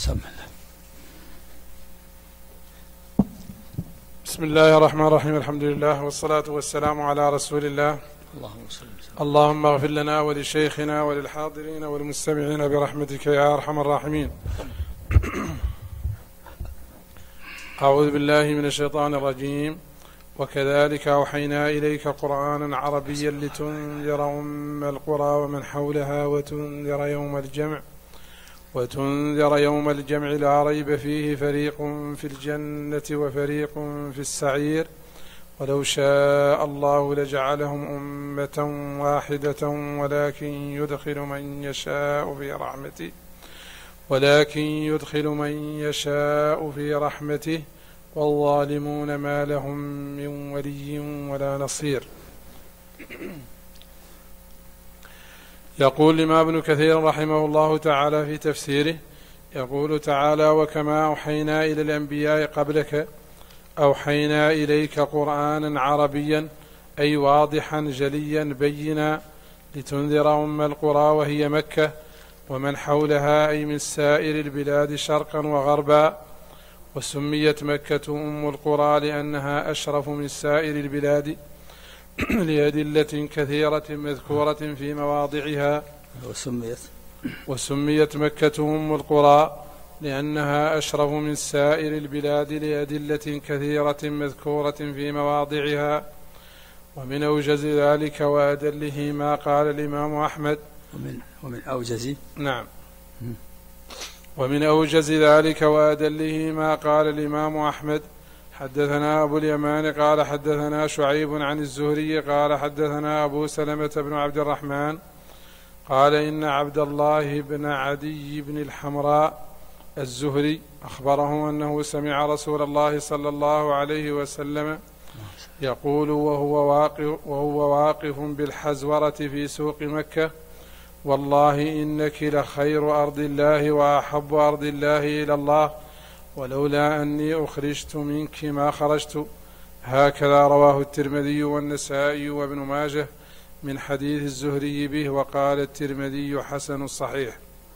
سم الله. بسم الله الرحمن الرحيم. الحمد لله والصلاة والسلام على رسول الله. اللهم اغفر لنا ولشيخنا وللحاضرين والمستمعين برحمتك يا أرحم الراحمين. أعوذ بالله من الشيطان الرجيم. وكذلك أوحينا إليك قرآنا عربيا لتنذر أم القرى ومن حولها وتنذر يوم الجمع لا ريب فيه فريق في الجنة وفريق في السعير ولو شاء الله لجعلهم أمة واحدة ولكن يدخل من يشاء في رحمته والظالمون ما لهم من ولي ولا نصير. يقول الإمام ابن كثير رحمه الله تعالى في تفسيره، يقول تعالى: وكما أوحينا إلى الأنبياء قبلك أوحينا إليك قرآنا عربيا، أي واضحا جليا بينا، لتنذر أم القرى وهي مكة ومن حولها، أي من سائر البلاد شرقا وغربا. وسميت مكة أم القرى لأنها أشرف من سائر البلاد لأدلة كثيرة مذكورة في مواضعها. وسميت مكة أم القرى لأنها أشرف من سائر البلاد لأدلة كثيرة مذكورة في مواضعها. ومن أوجز ذلك وأدله ما قال الإمام أحمد. ومن أوجز ذلك وأدله ما قال الإمام أحمد: حدثنا أبو اليمان قال حدثنا شعيب عن الزهري قال حدثنا أبو سلمة بن عبد الرحمن قال إن عبد الله بن عدي بن الحمراء الزهري أخبره أنه سمع رسول الله صلى الله عليه وسلم يقول وهو واقف بالحزورة في سوق مكة: والله إنك لخير أرض الله وأحب أرض الله إلى الله، ولولا أني أخرجت منك ما خرجت. هكذا رواه الترمذي والنسائي وابن ماجه من حديث الزهري به، وقال الترمذي حسن صحيح.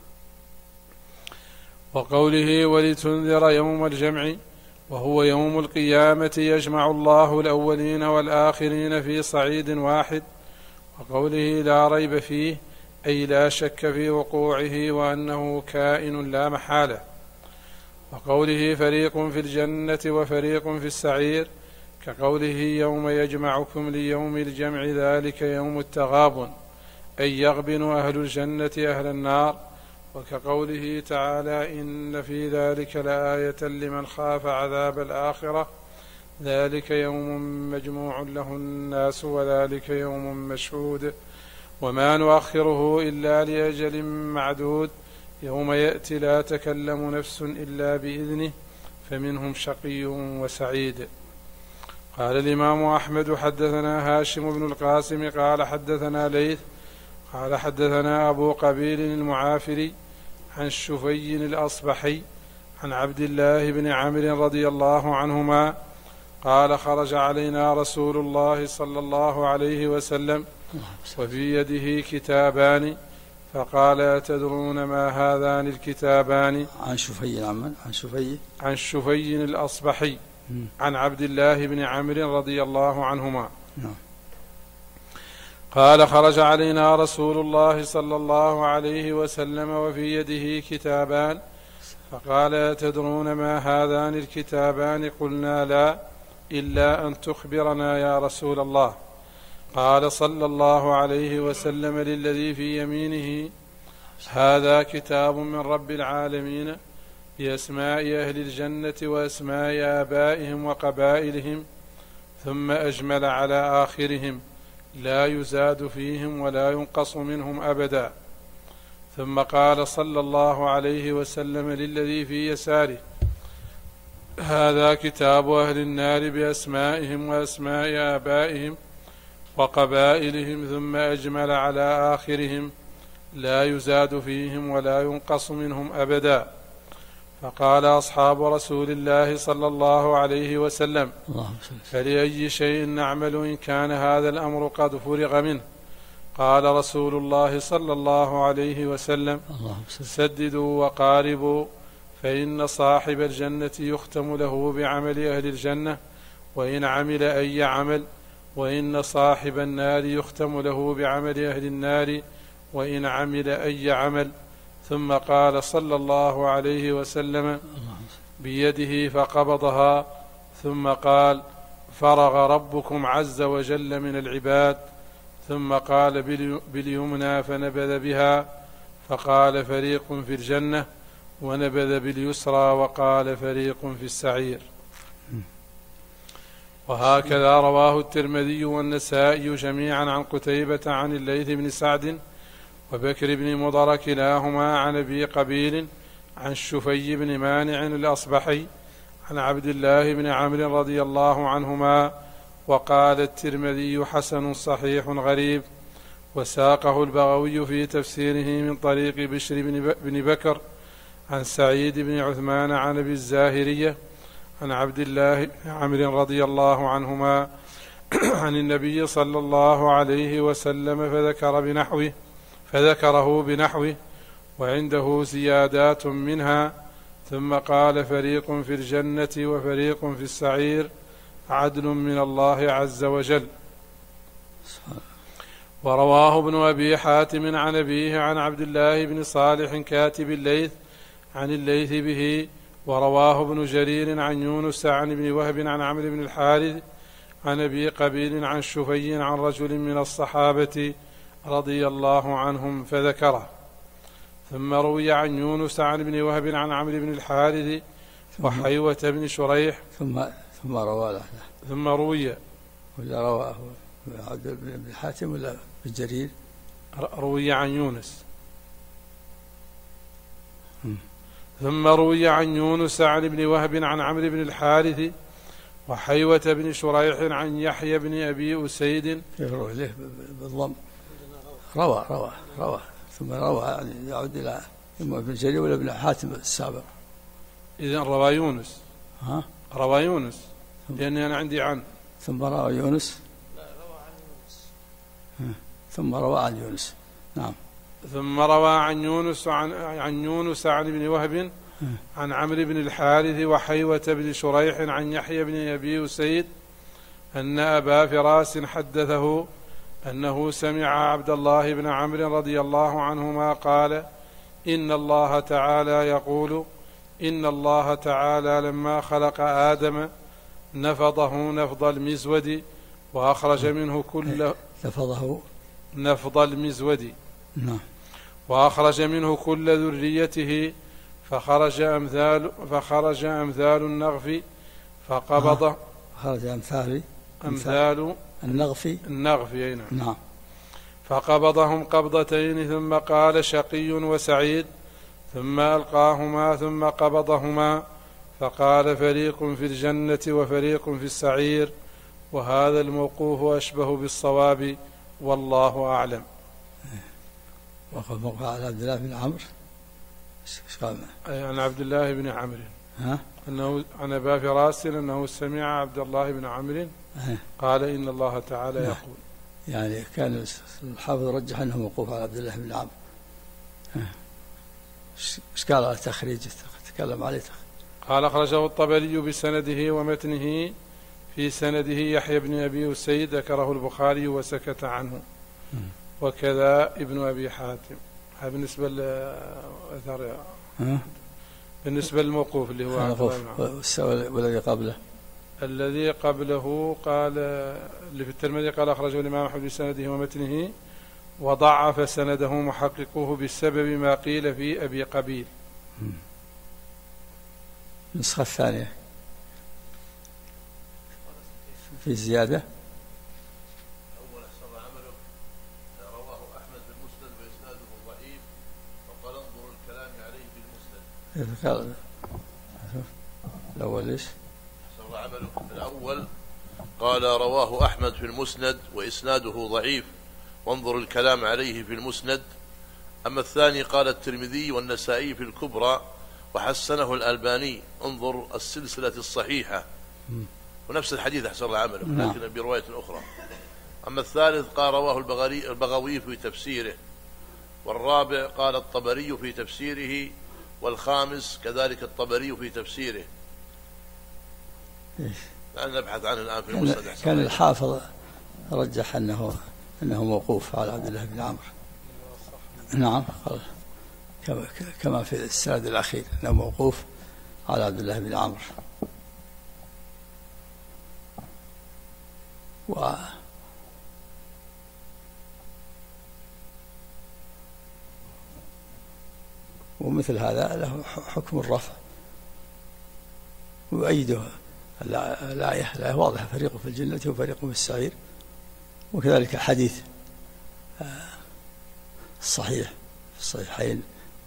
وقوله ولتنذر يوم الجمع، وهو يوم القيامة يجمع الله الأولين والآخرين في صعيد واحد. وقوله لا ريب فيه، أي لا شك في وقوعه وأنه كائن لا محالة. وقوله فريق في الجنة وفريق في السعير، كقوله يوم يجمعكم ليوم الجمع ذلك يوم التغابن، أي يغبن أهل الجنة أهل النار. وكقوله تعالى إن في ذلك لآية لمن خاف عذاب الآخرة، ذلك يوم مجموع له الناس وذلك يوم مشهود وما نؤخره إلا لأجل معدود، يوم يأتي لا تكلم نفس إلا بإذنه فمنهم شقي وسعيد. قال الإمام أحمد حدثنا هاشم بن القاسم قال حدثنا ليث قال حدثنا أبو قبيل المعافري عن شفي الأصبحي عن عبد الله بن عمرو رضي الله عنهما قال خرج علينا رسول الله صلى الله عليه وسلم وفي يده كتابان، فقال أتدرون ما هذان الكتابان؟ عن شفي الأصبحي عن عبد الله بن عمرو رضي الله عنهما قال خرج علينا رسول الله صلى الله عليه وسلم وفي يده كتابان، فقال أتدرون ما هذان الكتابان؟ قلنا لا، إلا أن تخبرنا يا رسول الله. قال صلى الله عليه وسلم للذي في يمينه: هذا كتاب من رب العالمين بأسماء أهل الجنة وأسماء آبائهم وقبائلهم، ثم أجمل على آخرهم لا يزاد فيهم ولا ينقص منهم أبدا. ثم قال صلى الله عليه وسلم للذي في يساره: هذا كتاب أهل النار بأسمائهم وأسماء آبائهم وقبائلهم، ثم أجمل على آخرهم لا يزاد فيهم ولا ينقص منهم أبدا. فقال أصحاب رسول الله صلى الله عليه وسلم: فلأي شيء نعمل إن كان هذا الأمر قد فرغ منه؟ قال رسول الله صلى الله عليه وسلم: سددوا وقاربوا، فإن صاحب الجنة يختم له بعمل أهل الجنة وإن عمل أي عمل، وإن صاحب النار يختم له بعمل أهل النار وإن عمل أي عمل. ثم قال صلى الله عليه وسلم بيده فقبضها، ثم قال فرغ ربكم عز وجل من العباد، ثم قال باليمنى فنبذ بها، فقال فريق في الجنة، ونبذ باليسرى وقال فريق في السعير. وهكذا رواه الترمذي والنسائي جميعا عن قتيبة عن الليث بن سعد وبكر بن مضر كلاهما عن أبي قبيل عن شفي بن مانع الأصبحي عن عبد الله بن عمرو رضي الله عنهما. وقال الترمذي حسن صحيح غريب. وساقه البغوي في تفسيره من طريق بشر بن بكر عن سعيد بن عثمان عن أبي الزاهرية عن عبد الله بن عمرو رضي الله عنهما عن النبي صلى الله عليه وسلم فذكره بنحوه وعنده زيادات منها، ثم قال فريق في الجنة وفريق في السعير عدل من الله عز وجل. ورواه ابن أبي حاتم عن أبيه عن عبد الله بن صالح كاتب الليث عن الليث به. ورواه ابن جرير عن يونس عن ابن وهب عن عمرو بن الحارث عن أبي قبيل عن شفي عن رجل من الصحابة رضي الله عنهم فذكره. ثم روي عن يونس عن ابن وهب عن عمرو بن الحارث وحيوة بن شريح ثم روى ولا رواه عبد بن حاتم ولا بالجرير؟ روي عن يونس. ثم روي عن يونس عن ابن وهب عن عمرو بن الحارث وحيوة بن شريح عن يحيى بن أبي أسيد بالضم روى ثم روى يعني يعود إلى إما ابن جرير ولا ابن حاتم السابق. إذن روى يونس. روى يونس لأني أنا عندي عن ثم روى يونس. ثم روى عن يونس. نعم. ثم روى عن يونس عن ابن وهب عن عمرو بن الحارث وحيوة بن شريح عن يحيى بن أبي أسيد أن أبا فراس حدثه أنه سمع عبد الله بن عمرو رضي الله عنهما قال إن الله تعالى يقول إن الله تعالى لما خلق آدم نفضه نفض المزود وأخرج منه كل نفض المزود وأخرج منه كل ذريته فخرج أمثال النغف فقبض خرج أمثال النغف نعم. فقبضهم قبضتين ثم قال شقي وسعيد ثم ألقاهما ثم قبضهما فقال فريق في الجنة وفريق في السعير. وهذا الموقوف أشبه بالصواب والله أعلم. وقال موقع على عبد الله بن عمرو عن عبد الله بن عمرو أنه عن أبا فراس أنه سمع عبد الله بن عمرو قال إن الله تعالى يقول. يعني كان الحافظ رجح أنه موقوف على عبد الله بن عمرو. ايش قال على تخريج تكلم عليه قال أخرجه الطبري بسنده ومتنه في سنده يحيى بن أبي أسيد ذكره البخاري وسكت عنه وكذا ابن أبي حاتم. هذا بالنسبة بالنسبة للموقوف اللي هو الذي قبله قال اللي في الترمذي قال أخرجه الإمام أحمد بسنده ومتنه وضعف سنده محققوه بسبب ما قيل في أبي قبيل. النسخة الثانية في زيادة أول أحسن عمله رواه أحمد بالمسند وإسناده ضعيف وقال انظروا الكلام عليه بالمسند. الأول إيش؟ أحسن عمله الأول قال رواه أحمد في المسند وإسناده ضعيف وانظروا الكلام عليه في المسند. أما الثاني قال الترمذي والنسائي في الكبرى وحسنه الألباني انظر السلسلة الصحيحة ونفس الحديث أحسن عمله لكن برواية أخرى. أما الثالث قال رواه البغوي في تفسيره. والرابع قال الطبري في تفسيره والخامس كذلك الطبري في تفسيره. نبحث عنه الآن في المسند. كان الحافظ رجح أنه موقوف على عبد الله بن عمرو. نعم، كما في السند الأخير أنه موقوف على عبد الله بن عمرو. ومثل هذا له حكم الرفع، ويؤيده الآية واضحة: فريق في الجنة وفريق في السعير. وكذلك حديث الصحيح في الصحيحين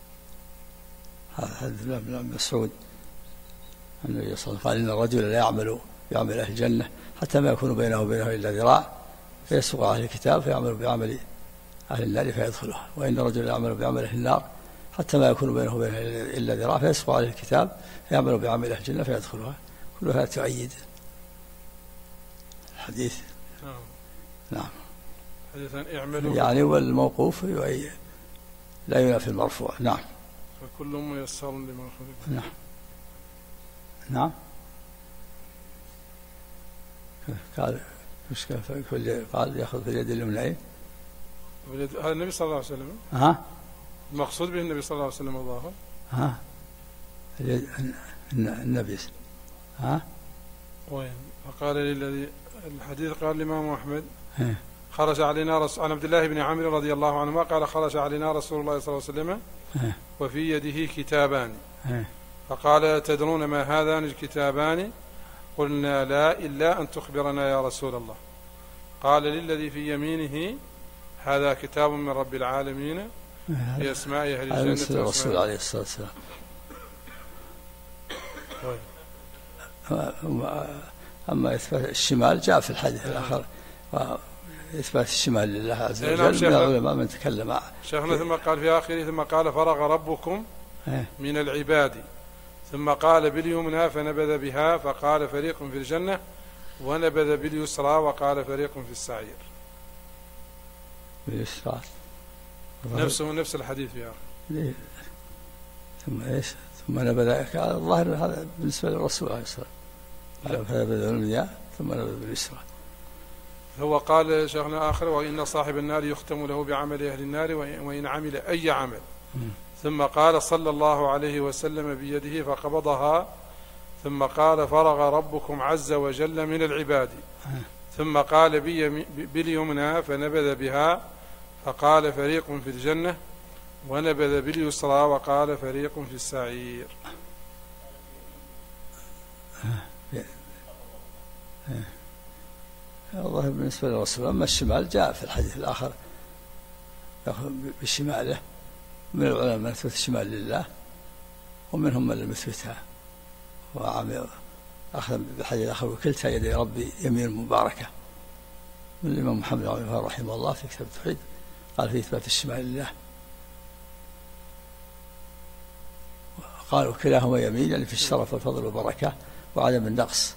حديث ابن مسعود النبي صلى الله عليه وسلم قال: إن الرجل لا يعمل بعمل أهل الجنة حتى ما يكون بينه وبينها إلا ذراع فيسبق أهل الكتاب فيعمل بعمل أهل النار فيدخلها، وإن الرجل لا يعمل بعمل أهل النار حتى ما يكون بينه وبينها إلا ذراع فيسبق أهل الكتاب فيعمل بعمل أهل الجنة فيدخلها. كلها تؤيد الحديث. نعم. يعني والموقوف لا ينافي المرفوع. نعم. فكل ميسر لما خلق. نعم. نعم. قال يأخذ في اليد اليمنى. هذا النبي صلى الله عليه وسلم. المقصود به النبي صلى الله عليه وسلم الظاهر. النبي. وين؟ فقال للذي الحديث قال الإمام أحمد: خرج علينا عن عبد الله بن عمرو رضي الله عنهما قال: خرج علينا رسول الله صلى الله عليه وسلم وفي يده كتابان، فقال: تدرون ما هذان الكتابان؟ قلنا: لا، إلا أن تخبرنا يا رسول الله. قال للذي في يمينه: هذا كتاب من رب العالمين في أسماء أهل الجنة. الرسول عليه الصلاة والسلام. أما إثبات الشمال جاء في الحديث الآخر، إثبات الشمال لله عز وجل من العلماء من تكلم. شيخنا ثم قال في آخره: ثم قال: فرغ ربكم من العباد، ثم قال: باليمنى فنبذ بها، فقال: فريق في الجنة، ونبذ باليسرى وقال: فريق في السعير. باليسرى نفس الحديث في آخر. ثم إيش؟ ثم نبذ. الظاهر هذا بالنسبة للرسول عليه الصلاة والسلام. فنبذ باليمنى ثم نبذ باليسرى. هو قال شيخنا آخر: وإن صاحب النار يختم له بعمل أهل النار وإن عمل أي عمل. ثم قال صلى الله عليه وسلم بيده فقبضها، ثم قال: فرغ ربكم عز وجل من العباد، ثم قال: باليمنى فنبذ بها، فقال: فريق في الجنة، ونبذ باليسرى وقال: فريق في السعير. الظاهر بالنسبة للرسول. أما الشمال جاء في الحديث الآخر يأخذ بشماله. من العلماء من يثبت الشمال لله، ومنهم من لم يثبتها، أخذ بالحديث الآخر: وكلتا يدي ربي يمين مباركة. من الإمام محمد بن عبد الوهاب رحمه الله في كتاب التوحيد قال في إثبات الشمال لله، قالوا كلاهما يمين، يعني في الشرف والفضل والبركة وعدم النقص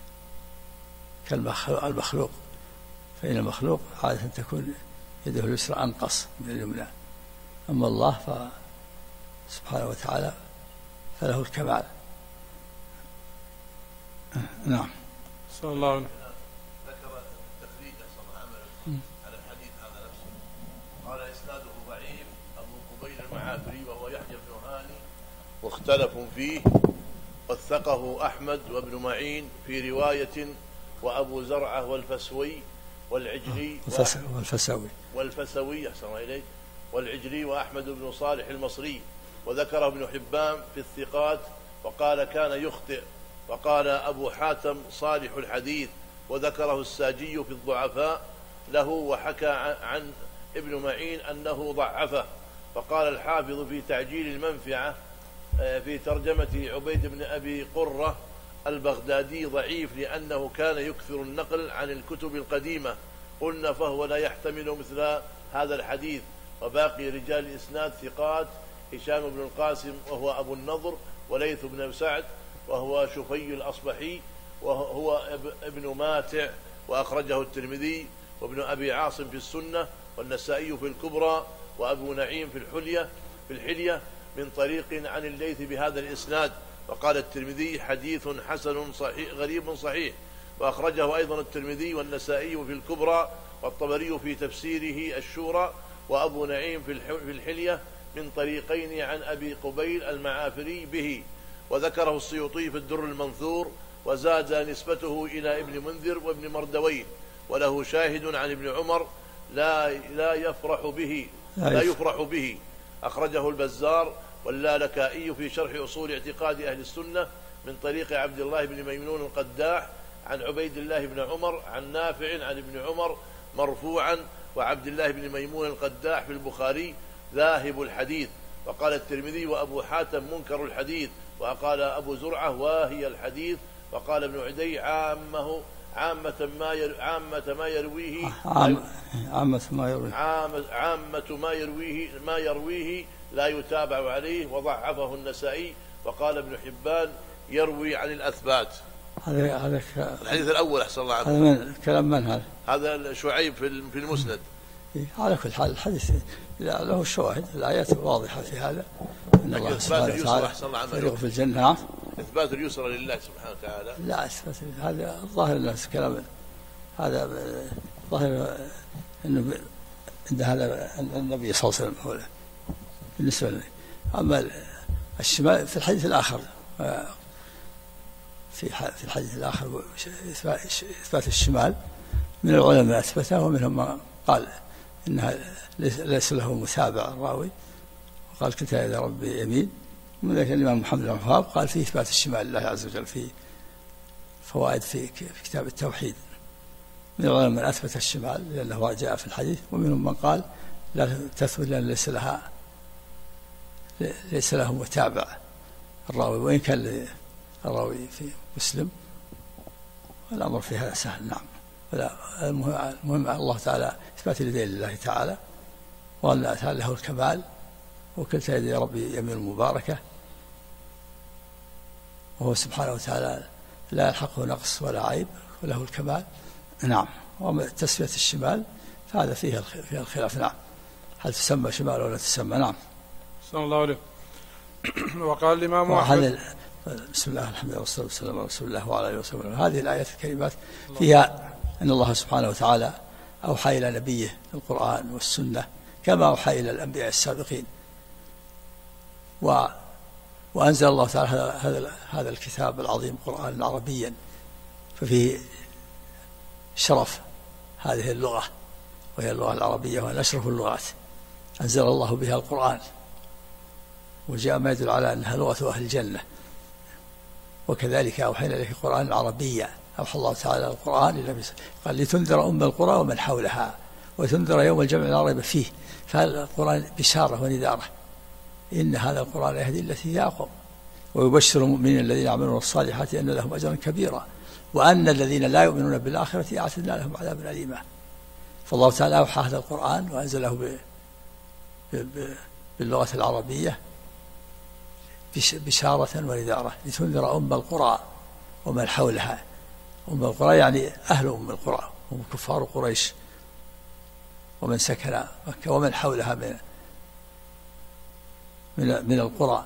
كالمخلوق، فإن المخلوق عادة تكون يده اليسرى أنقص من اليمنى، أما الله سبحانه وتعالى فله الكمال. نعم. صلى الله عليه وسلم. ذكر التخريج على الحديث هذا نفسه، قال: إسناده ضعيف، أبو قبيل المعافري وهو يحيى بن هاني واختلفوا فيه، وثقه أحمد وابن معين في رواية، وأبو زرعة والفسوي والعجلي والفسوي أحسن إليك والعجلي وأحمد بن صالح المصري، وذكره ابن حبان في الثقات وقال: كان يخطئ. وقال أبو حاتم: صالح الحديث. وذكره الساجي في الضعفاء له، وحكى عن ابن معين أنه ضعفه. وقال الحافظ في تعجيل المنفعة في ترجمة عبيد بن أبي قرة البغدادي: ضعيف لأنه كان يكثر النقل عن الكتب القديمة. قلنا: فهو لا يحتمل مثل هذا الحديث. وباقي رجال الإسناد ثقات: هشام بن القاسم وهو أبو النضر، وليث بن سعد وهو شفي الأصبحي وهو ابن ماتع، وأخرجه الترمذي، وابن أبي عاصم في السنة، والنسائي في الكبرى، وأبو نعيم في الحلية، من طريق عن الليث بهذا الإسناد. وقال الترمذي حديث حسن صحيح غريب صحيح. وأخرجه أيضا الترمذي والنسائي في الكبرى والطبري في تفسيره الشورى وأبو نعيم في الحلية من طريقين عن أبي قبيل المعافري به. وذكره السيوطي في الدر المنثور وزاد نسبته إلى ابن منذر وابن مردويه. وله شاهد عن ابن عمر لا يفرح به أخرجه البزار واللالكائي في شرح أصول اعتقاد أهل السنة من طريق عبد الله بن ميمون القداح عن عبيد الله بن عمر عن نافع عن ابن عمر مرفوعا. وعبد الله بن ميمون القداح في البخاري ذاهب الحديث. وقال الترمذي وأبو حاتم منكر الحديث. وقال أبو زرعة واهي الحديث. وقال ابن عدي عامة ما يرويه لا يتابع عليه. وضعفه النسائي. وقال ابن حبان يروي عن الأثبات. هذا الحديث الأول أحسن الله عنه. هذا من كلام من هذا؟ هذا شعيب في المسند. على كل حال الحديث له شواهد، الآيات واضحة في هذا. إن الله سبحانه وتعالى فريق في الجنة. إثبات اليسر لله سبحانه وتعالى. لا إثبات، هذا الظاهر الناس كلام، هذا ظاهر إنه عند هذا النبي صلى الله عليه وسلم هو بالنسبة لي. أما الشمال في الحديث الآخر، في الحديث الآخر إثبات الشمال من العلماء أثبته، ومنهم من قال إنها ليس له متابع الراوي وقال كلتا يد ربي يمين. ومن ذلك الإمام محمد بن الوهاب قال في إثبات الشمال لله عز وجل في فوائد في كتاب التوحيد. من العلماء من أثبت الشمال لأنه جاء في الحديث، ومنهم من قال لا تثبت لأن ليس له متابع الراوي، وإن كان الراوي في مسلم. الأمر في هذا سهل. نعم. المهم الله تعالى إثبات اليدين لله تعالى، وأن تعالى له الكمال، وكلتا يد ربي يمين مباركة، وهو سبحانه وتعالى لا يلحقه نقص ولا عيب وله الكمال. نعم. وأما تسمية الشمال فهذا فيها الخلاف. نعم. هل تسمى شمال ولا تسمى؟ نعم. صلى الله عليه. وقال الإمام أحمد بسم الله الحمد لله والصلاة والسلام على رسول الله وعلى آله وسلم. هذه الآيات الكريمات فيها أن الله سبحانه وتعالى أوحى إلى نبيه القرآن والسنة كما أوحى إلى الأنبياء السابقين، وأنزل الله تعالى هذا الكتاب العظيم قرآنا عربيا، ففيه شرف هذه اللغة وهي اللغة العربية، وهي أشرف اللغات. أنزل الله بها القرآن، وجاء ما يدل على أنها لغة أهل الجنة. وكذلك أوحينا إليك قرآن عربيا، أوحى الله تعالى القرآن إلى قال لتنذر أم القرى ومن حولها وتنذر يوم الجمع لا ريب فيه. فهذا القرآن بشارة ونذارة، إن هذا القرآن يهدي التي هي أقوم، ويبشر المؤمنين الذين يعملون الصالحات أن لهم أجرا كبيرا، وأن الذين لا يؤمنون بالآخرة أعتدنا لهم عذابا أليما. فالله تعالى أوحى هذا القرآن وأنزله باللغة العربية بشارة ونذارة لتنذر أم القرى ومن حولها. أم القرى يعني أهل أم القرى، هم كفار قريش ومن سكن مكة ومن حولها من القرى.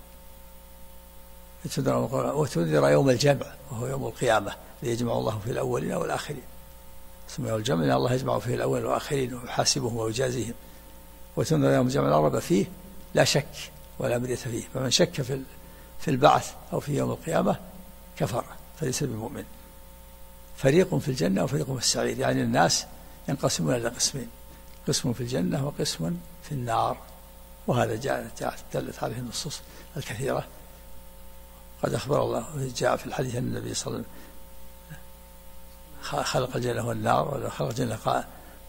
وتنذر يوم الجمع وهو يوم القيامة ليجمع الله في الأولين والآخرين. ثم يوم الجمع لأن الله يجمع فيه الأولين والآخرين ويحاسبهم ويجازيهم. وتنذر يوم الجمع لا ريب فيه لا شك ولا مرية فيه، فمن شك في البعث أو في يوم القيامة كفر فليس بمؤمن. فريق في الجنة وفريق في السعير، يعني الناس ينقسمون إلى قسمين، قسم في الجنة وقسم في النار. وهذا دلت عليه النصوص الكثيرة. قد أخبر الله جاء في الحديث أن النبي صلى الله عليه وسلم خلق الجنة والنار، وخلق الجنة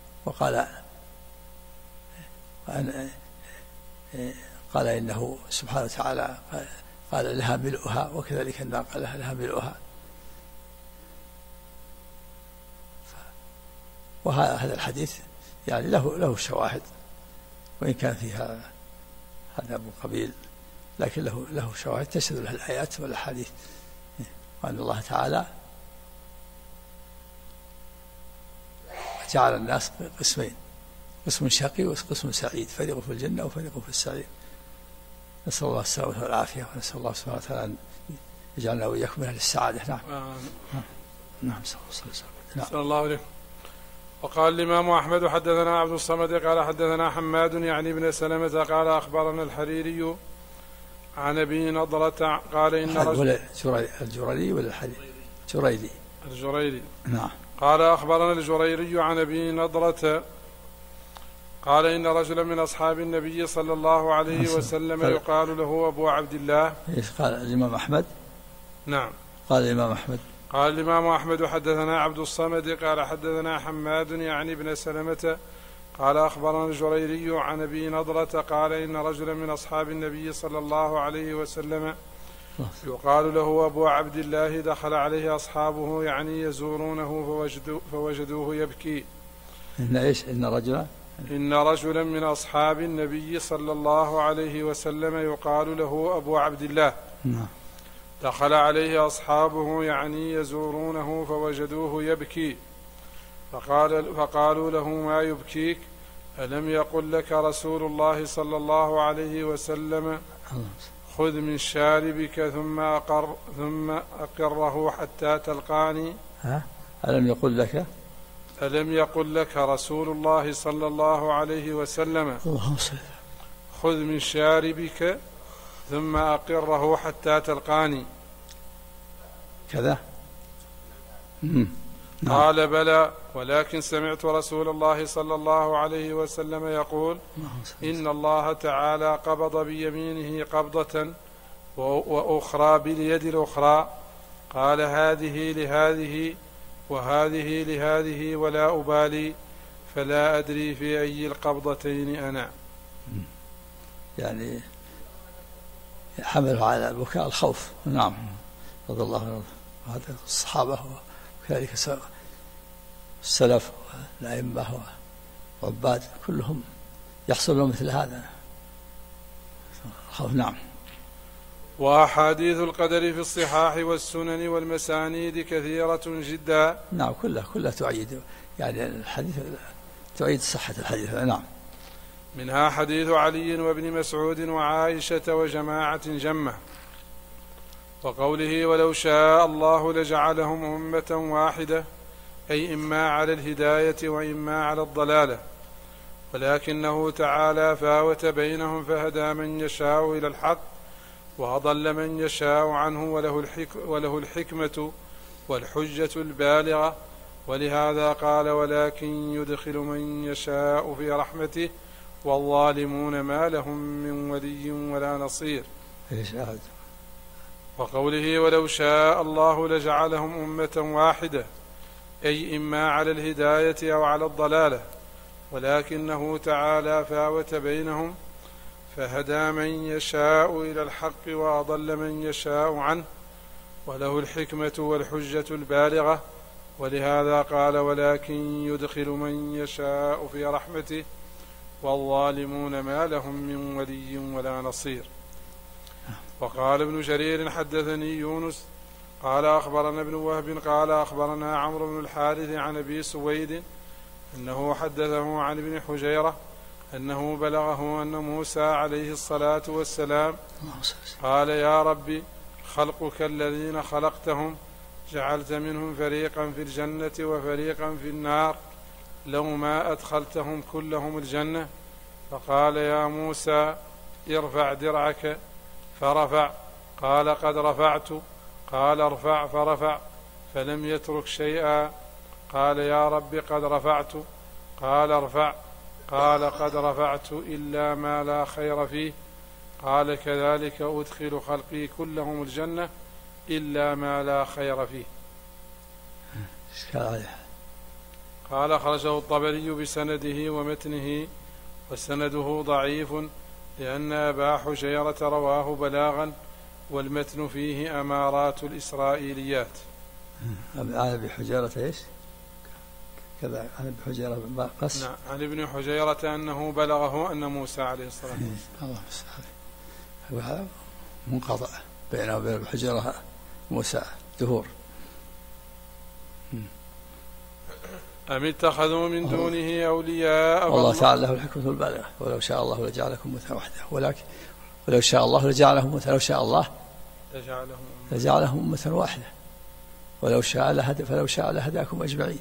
قال إنه سبحانه وتعالى قال لها ملؤها، وكذلك النار قال لها ملؤها. وهذا الحديث يعني له شواهد، وإن كان فيها هذا من قبيل، لكن له شواهد تشهد لها الآيات والأحاديث، وأن الله تعالى جعل الناس قسمين، قسم شقي وقسم سعيد، فريق في الجنة وفريق في السعير. نسأل الله السلامة والعافية، ونسأل الله سبحانه وتعالى أن يجعلنا وإياكم من أهل السعادة. نعم. نعم. صلى الله عليه. وقال الإمام أحمد حدثنا عبد الصمد قال حدثنا حماد يعني ابن سلمة قال أخبرنا الحريري عن أبي نضرة قال إن رجل الجريري ولا الحريري؟ الجريري. نعم. قال أخبرنا الجريري عن أبي نضرة قال إن رجلا من أصحاب النبي صلى الله عليه وسلم يقال له أبو عبد الله. إيش قال الإمام أحمد؟ نعم. قال الإمام أحمد. قال الإمام أحمد حدثنا عبد الصمد قال حدثنا حماد يعني ابن سلمة قال أخبرنا الجريري عن أبي نضرة قال إن رجلا من أصحاب النبي صلى الله عليه وسلم يقال له أبو عبد الله دخل عليه أصحابه يعني يزورونه فوجدوه يبكي. إن رجلا من أصحاب النبي صلى الله عليه وسلم يقال له أبو عبد الله دخل عليه أصحابه يعني يزورونه فوجدوه يبكي فقالوا له ما يبكيك ألم يقل لك رسول الله صلى الله عليه وسلم خذ من شاربك ثم أقره حتى تلقاني. ألم يقل لك رسول الله صلى الله عليه وسلم خذ من شاربك ثم أقره حتى تلقاني كذا؟ قال بلى ولكن سمعت رسول الله صلى الله عليه وسلم يقول إن الله تعالى قبض بيمينه قبضة وأخرى باليد الأخرى قال هذه لهذه وهذه لهذه ولا أبالي فلا أدري في أي القبضتين أنا. يعني حمله على البكاء الخوف. نعم. رضي الله عنه. هذا الصحابة وكذلك السلف والأئمة والعباد كلهم يحصل لهم مثل هذا الخوف. نعم. وأحاديث القدر في الصحاح والسنن والمسانيد كثيرة جدا. نعم. كلها تؤيد يعني الحديث تؤيد صحة الحديث. نعم. منها حديث علي وابن مسعود وعائشة وجماعة جمة وقوله ولو شاء الله لجعلهم أمة واحدة أي إما على الهداية وإما على الضلالة ولكنه تعالى فاوت بينهم فهدى من يشاء إلى الحق وأضل من يشاء عنه وله الحكمة والحجة البالغة ولهذا قال ولكن يدخل من يشاء في رحمته والظالمون ما لهم من ولي ولا نصير. وقوله ولو شاء الله لجعلهم أمة واحدة أي إما على الهداية أو على الضلالة ولكنه تعالى فاوت بينهم فهدى من يشاء إلى الحق وأضل من يشاء عنه وله الحكمة والحجة البالغة ولهذا قال ولكن يدخل من يشاء في رحمته والظالمون ما لهم من ولي ولا نصير. وقال ابن جرير حدثني يونس قال أخبرنا ابن وهب قال أخبرنا عمرو بن الحارث عن أبي سويد أنه حدثه عن ابن حجيرة أنه بلغه أن موسى عليه الصلاة والسلام قال يا ربي خلقك الذين خلقتهم جعلت منهم فريقا في الجنة وفريقا في النار لو ما أدخلتهم كلهم الجنة فقال يا موسى ارفع درعك فرفع قال قد رفعت قال ارفع فرفع فلم يترك شيئا قال يا رب قد رفعت قال ارفع قال قد رفعت إلا ما لا خير فيه قال كذلك أدخل خلقي كلهم الجنة إلا ما لا خير فيه. قال خرجه الطبري بسنده ومتنه وسنده ضعيف لأن أبا حجيرة رواه بلاغا والمتن فيه أمارات الإسرائيليات. عن أبي حجيرة إيش؟ كذا عن ابن حجيرة بس. نعم عن ابن حجيرة أنه بلغه أن موسى عليه الصلاة والسلام. الله هذا منقطع بينه وبين ابن حجيرة موسى دهور. أم اتخذوا من دونه أولياء والله تعالى له الحكمة البالغة ولو شاء الله لجعلكم أمة واحدة ولو شاء الله لجعلهم لو شاء الله لجعلهم أمة واحدة فلو شاء لهداكم أجمعين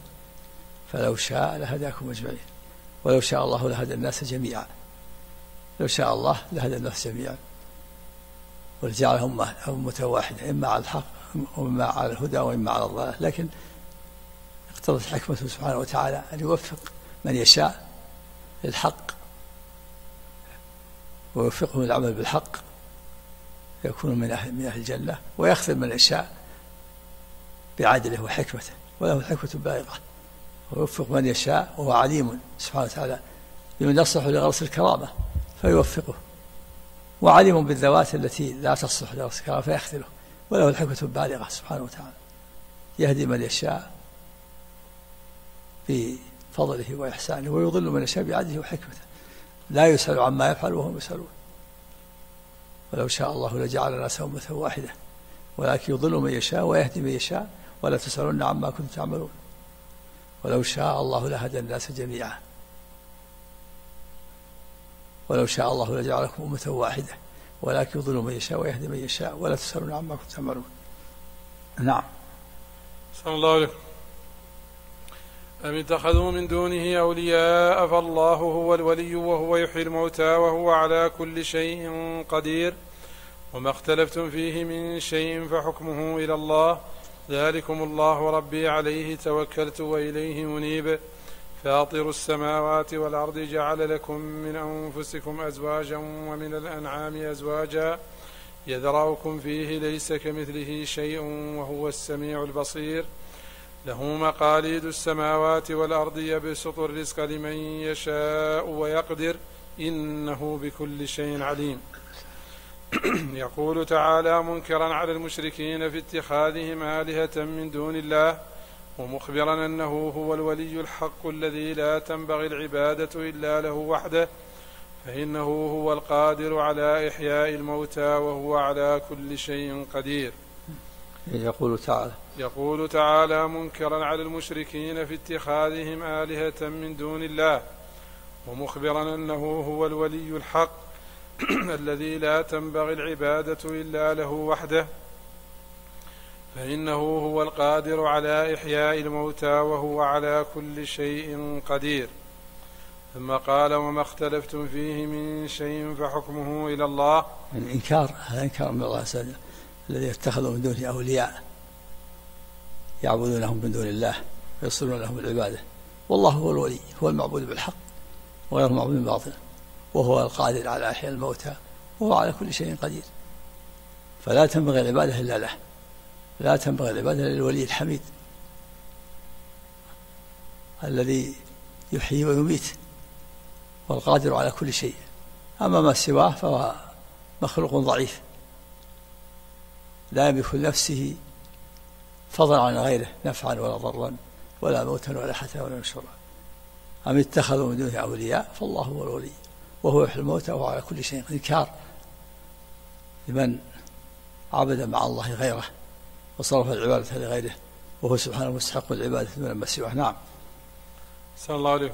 ولو شاء الله لهدى الناس جميعا لو شاء الله لهدى الناس جميعا ولجعلهم أمة واحدة إما على الحق وإما على الهدى وإما على الضلال لكن اقتضت حكمته سبحانه وتعالى أن يوفق من يشاء للحق ويوفقهم العمل بالحق يكون من أهل الجنة ويخذل من يشاء بعدله وحكمته وله الحكمة البالغة ويوفق من يشاء وهو عليم سبحانه وتعالى بمن يصلح لغرس الكرامة فيوفقه وعليم بالذوات التي لا تصلح لغرس الكرامة فيخذله وله الحكمة البالغة سبحانه وتعالى يهدي من يشاء بفضله وإحسانه ويضل من يشاء بعدله وحكمته لا يسأل عما يفعل وهم يسألون ولو شاء الله لجعل الناس أمة واحدة ولكن يضل من يشاء ويهدي من يشاء ولا تسألون عما كنتم تعملون ولو شاء الله لهدى الناس جميعا ولو شاء الله لجعلكم أمة واحدة ولكن يضل من يشاء ويهدي من يشاء ولا تسألون عما كنتم تعملون. نعم. صلى الله عليه وسلم. أم اتخذوا من دونه أولياء فالله هو الولي وهو يحيي الموتى وهو على كل شيء قدير وما اختلفتم فيه من شيء فحكمه إلى الله ذلكم الله ربي عليه توكلت وإليه منيب فاطر السماوات والأرض جعل لكم من أنفسكم أزواجا ومن الأنعام أزواجا يذرأكم فيه ليس كمثله شيء وهو السميع البصير له مقاليد السماوات والأرض يبسط الرزق لمن يشاء ويقدر إنه بكل شيء عليم. يقول تعالى منكرا على المشركين في اتخاذهم آلهة من دون الله ومخبرا أنه هو الولي الحق الذي لا تنبغي العبادة إلا له وحده فإنه هو القادر على إحياء الموتى وهو على كل شيء قدير. يقول تعالى منكرا على المشركين في اتخاذهم آلهة من دون الله ومخبرا أنه هو الولي الحق الذي لا تنبغي العبادة إلا له وحده فإنه هو القادر على إحياء الموتى وهو على كل شيء قدير. ثم قال وما اختلفتم فيه من شيء فحكمه إلى الله. هذا إنكار من الله عز وجل الذي اتخذوا من دونه أولياء يعبدونهم من دون الله ويصلون لهم العبادة والله هو الولي هو المعبود بالحق وغير المعبود بالباطل وهو القادر على إحياء الموتى وهو على كل شيء قدير فلا تنبغي العبادة إلا له لا تنبغي العبادة للولي الحميد الذي يحيي ويميت والقادر على كل شيء أما ما سواه فهو مخلوق ضعيف لا يملك لنفسه فضلا عن غيره نفعا ولا ضرا ولا موتا ولا حياة ولا نشورا. أم اتخذوا من دونه أولياء فالله هو الولي وهو يحيي الموتى وهو على كل شيء إنكار لمن عبد مع الله غيره وصرف العبادة لغيره وهو سبحانه مستحق العبادة دون ما سواه. نعم. صلى الله عليه.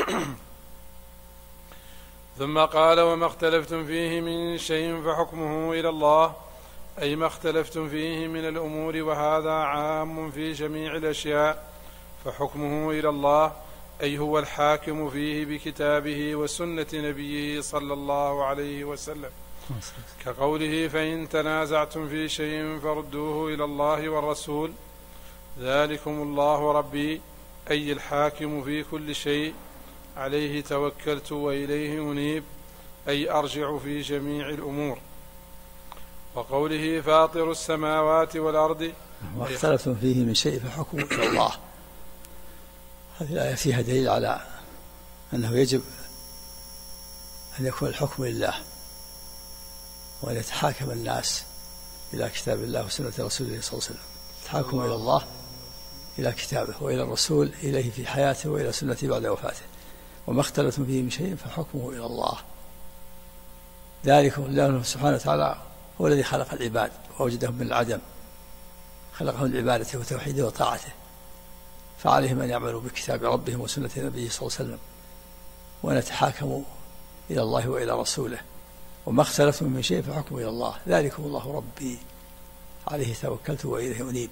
ثم قال وما اختلفتم فيه من شيء فحكمه إلى الله أي ما اختلفتم فيه من الأمور وهذا عام في جميع الأشياء فحكمه إلى الله أي هو الحاكم فيه بكتابه وسنة نبيه صلى الله عليه وسلم كقوله فإن تنازعتم في شيء فردوه إلى الله والرسول ذلكم الله ربي أي الحاكم في كل شيء عليه توكلت وإليه أنيب أي أرجع في جميع الأمور. وقوله فاطر السماوات والأرض واختلفتم فيه من شيء فحكمه إلى الله. هذه الآية فيها دليل على أنه يجب أن يكون الحكم لله وأن يتحاكم الناس إلى كتاب الله وسنة رسوله صلى الله عليه وسلم تحاكم إلى الله إلى كتابه وإلى الرسول إليه في حياته وإلى سنته بعد وفاته وما اختلفتم فيه من شيء فحكمه إلى الله. ذلك الله سبحانه وتعالى هو الذي خلق العباد وأوجدهم من العدم خلقهم لعبادته وتوحيده وطاعته فعليهم أن يعملوا بكتاب ربهم وسنة نبيه صلى الله عليه وسلم وأن يتحاكموا إلى الله وإلى رسوله وما اختلفتم من شيء فحكمه إلى الله ذلكم الله ربي عليه توكلت وإليه أنيب.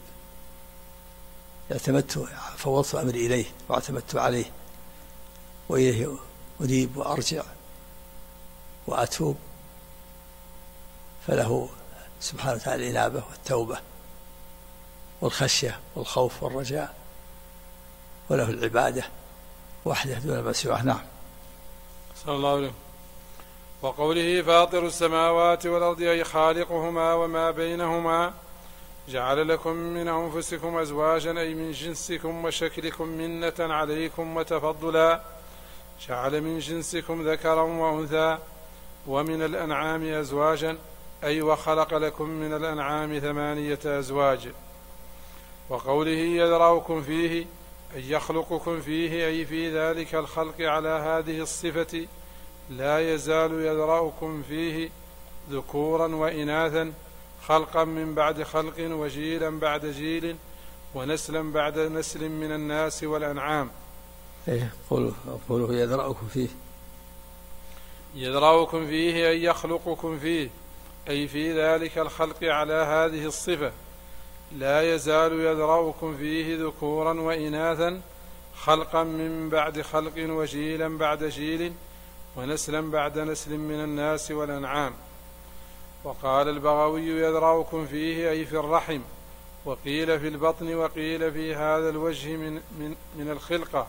اعتمدت فوضت أمري إليه واعتمدت عليه وإليه أنيب وأرجع وأتوب، فله سبحانه وتعالى الإنابة والتوبة والخشية والخوف والرجاء، وله العبادة وحده دون ما سواه. نعم. صلى الله عليه. وقوله فاطر السماوات والأرض أي خالقهما وما بينهما، جعل لكم من أنفسكم أزواجا أي من جنسكم وشكلكم منة عليكم وتفضلا، جعل من جنسكم ذكرا وأنثى، ومن الأنعام أزواجا أي وخلق لكم من الأنعام 8 أزواج. وقوله يذرأكم فيه أي يخلقكم فيه أي في ذلك الخلق على هذه الصفة، لا يزال يذرأكم فيه ذكورا وإناثا، خلقا من بعد خلق وجيلا بعد جيل ونسلا بعد نسل من الناس والأنعام. قوله يذرأكم فيه، يذرأكم فيه أي يخلقكم فيه أي في ذلك الخلق على هذه الصفة، لا يزال يذرأكم فيه ذكورا وإناثا، خلقا من بعد خلق وجيلا بعد جيل ونسلا بعد نسل من الناس والأنعام. وقال البغوي يذرأكم فيه أي في الرحم، وقيل في البطن، وقيل في هذا الوجه من الخلقة.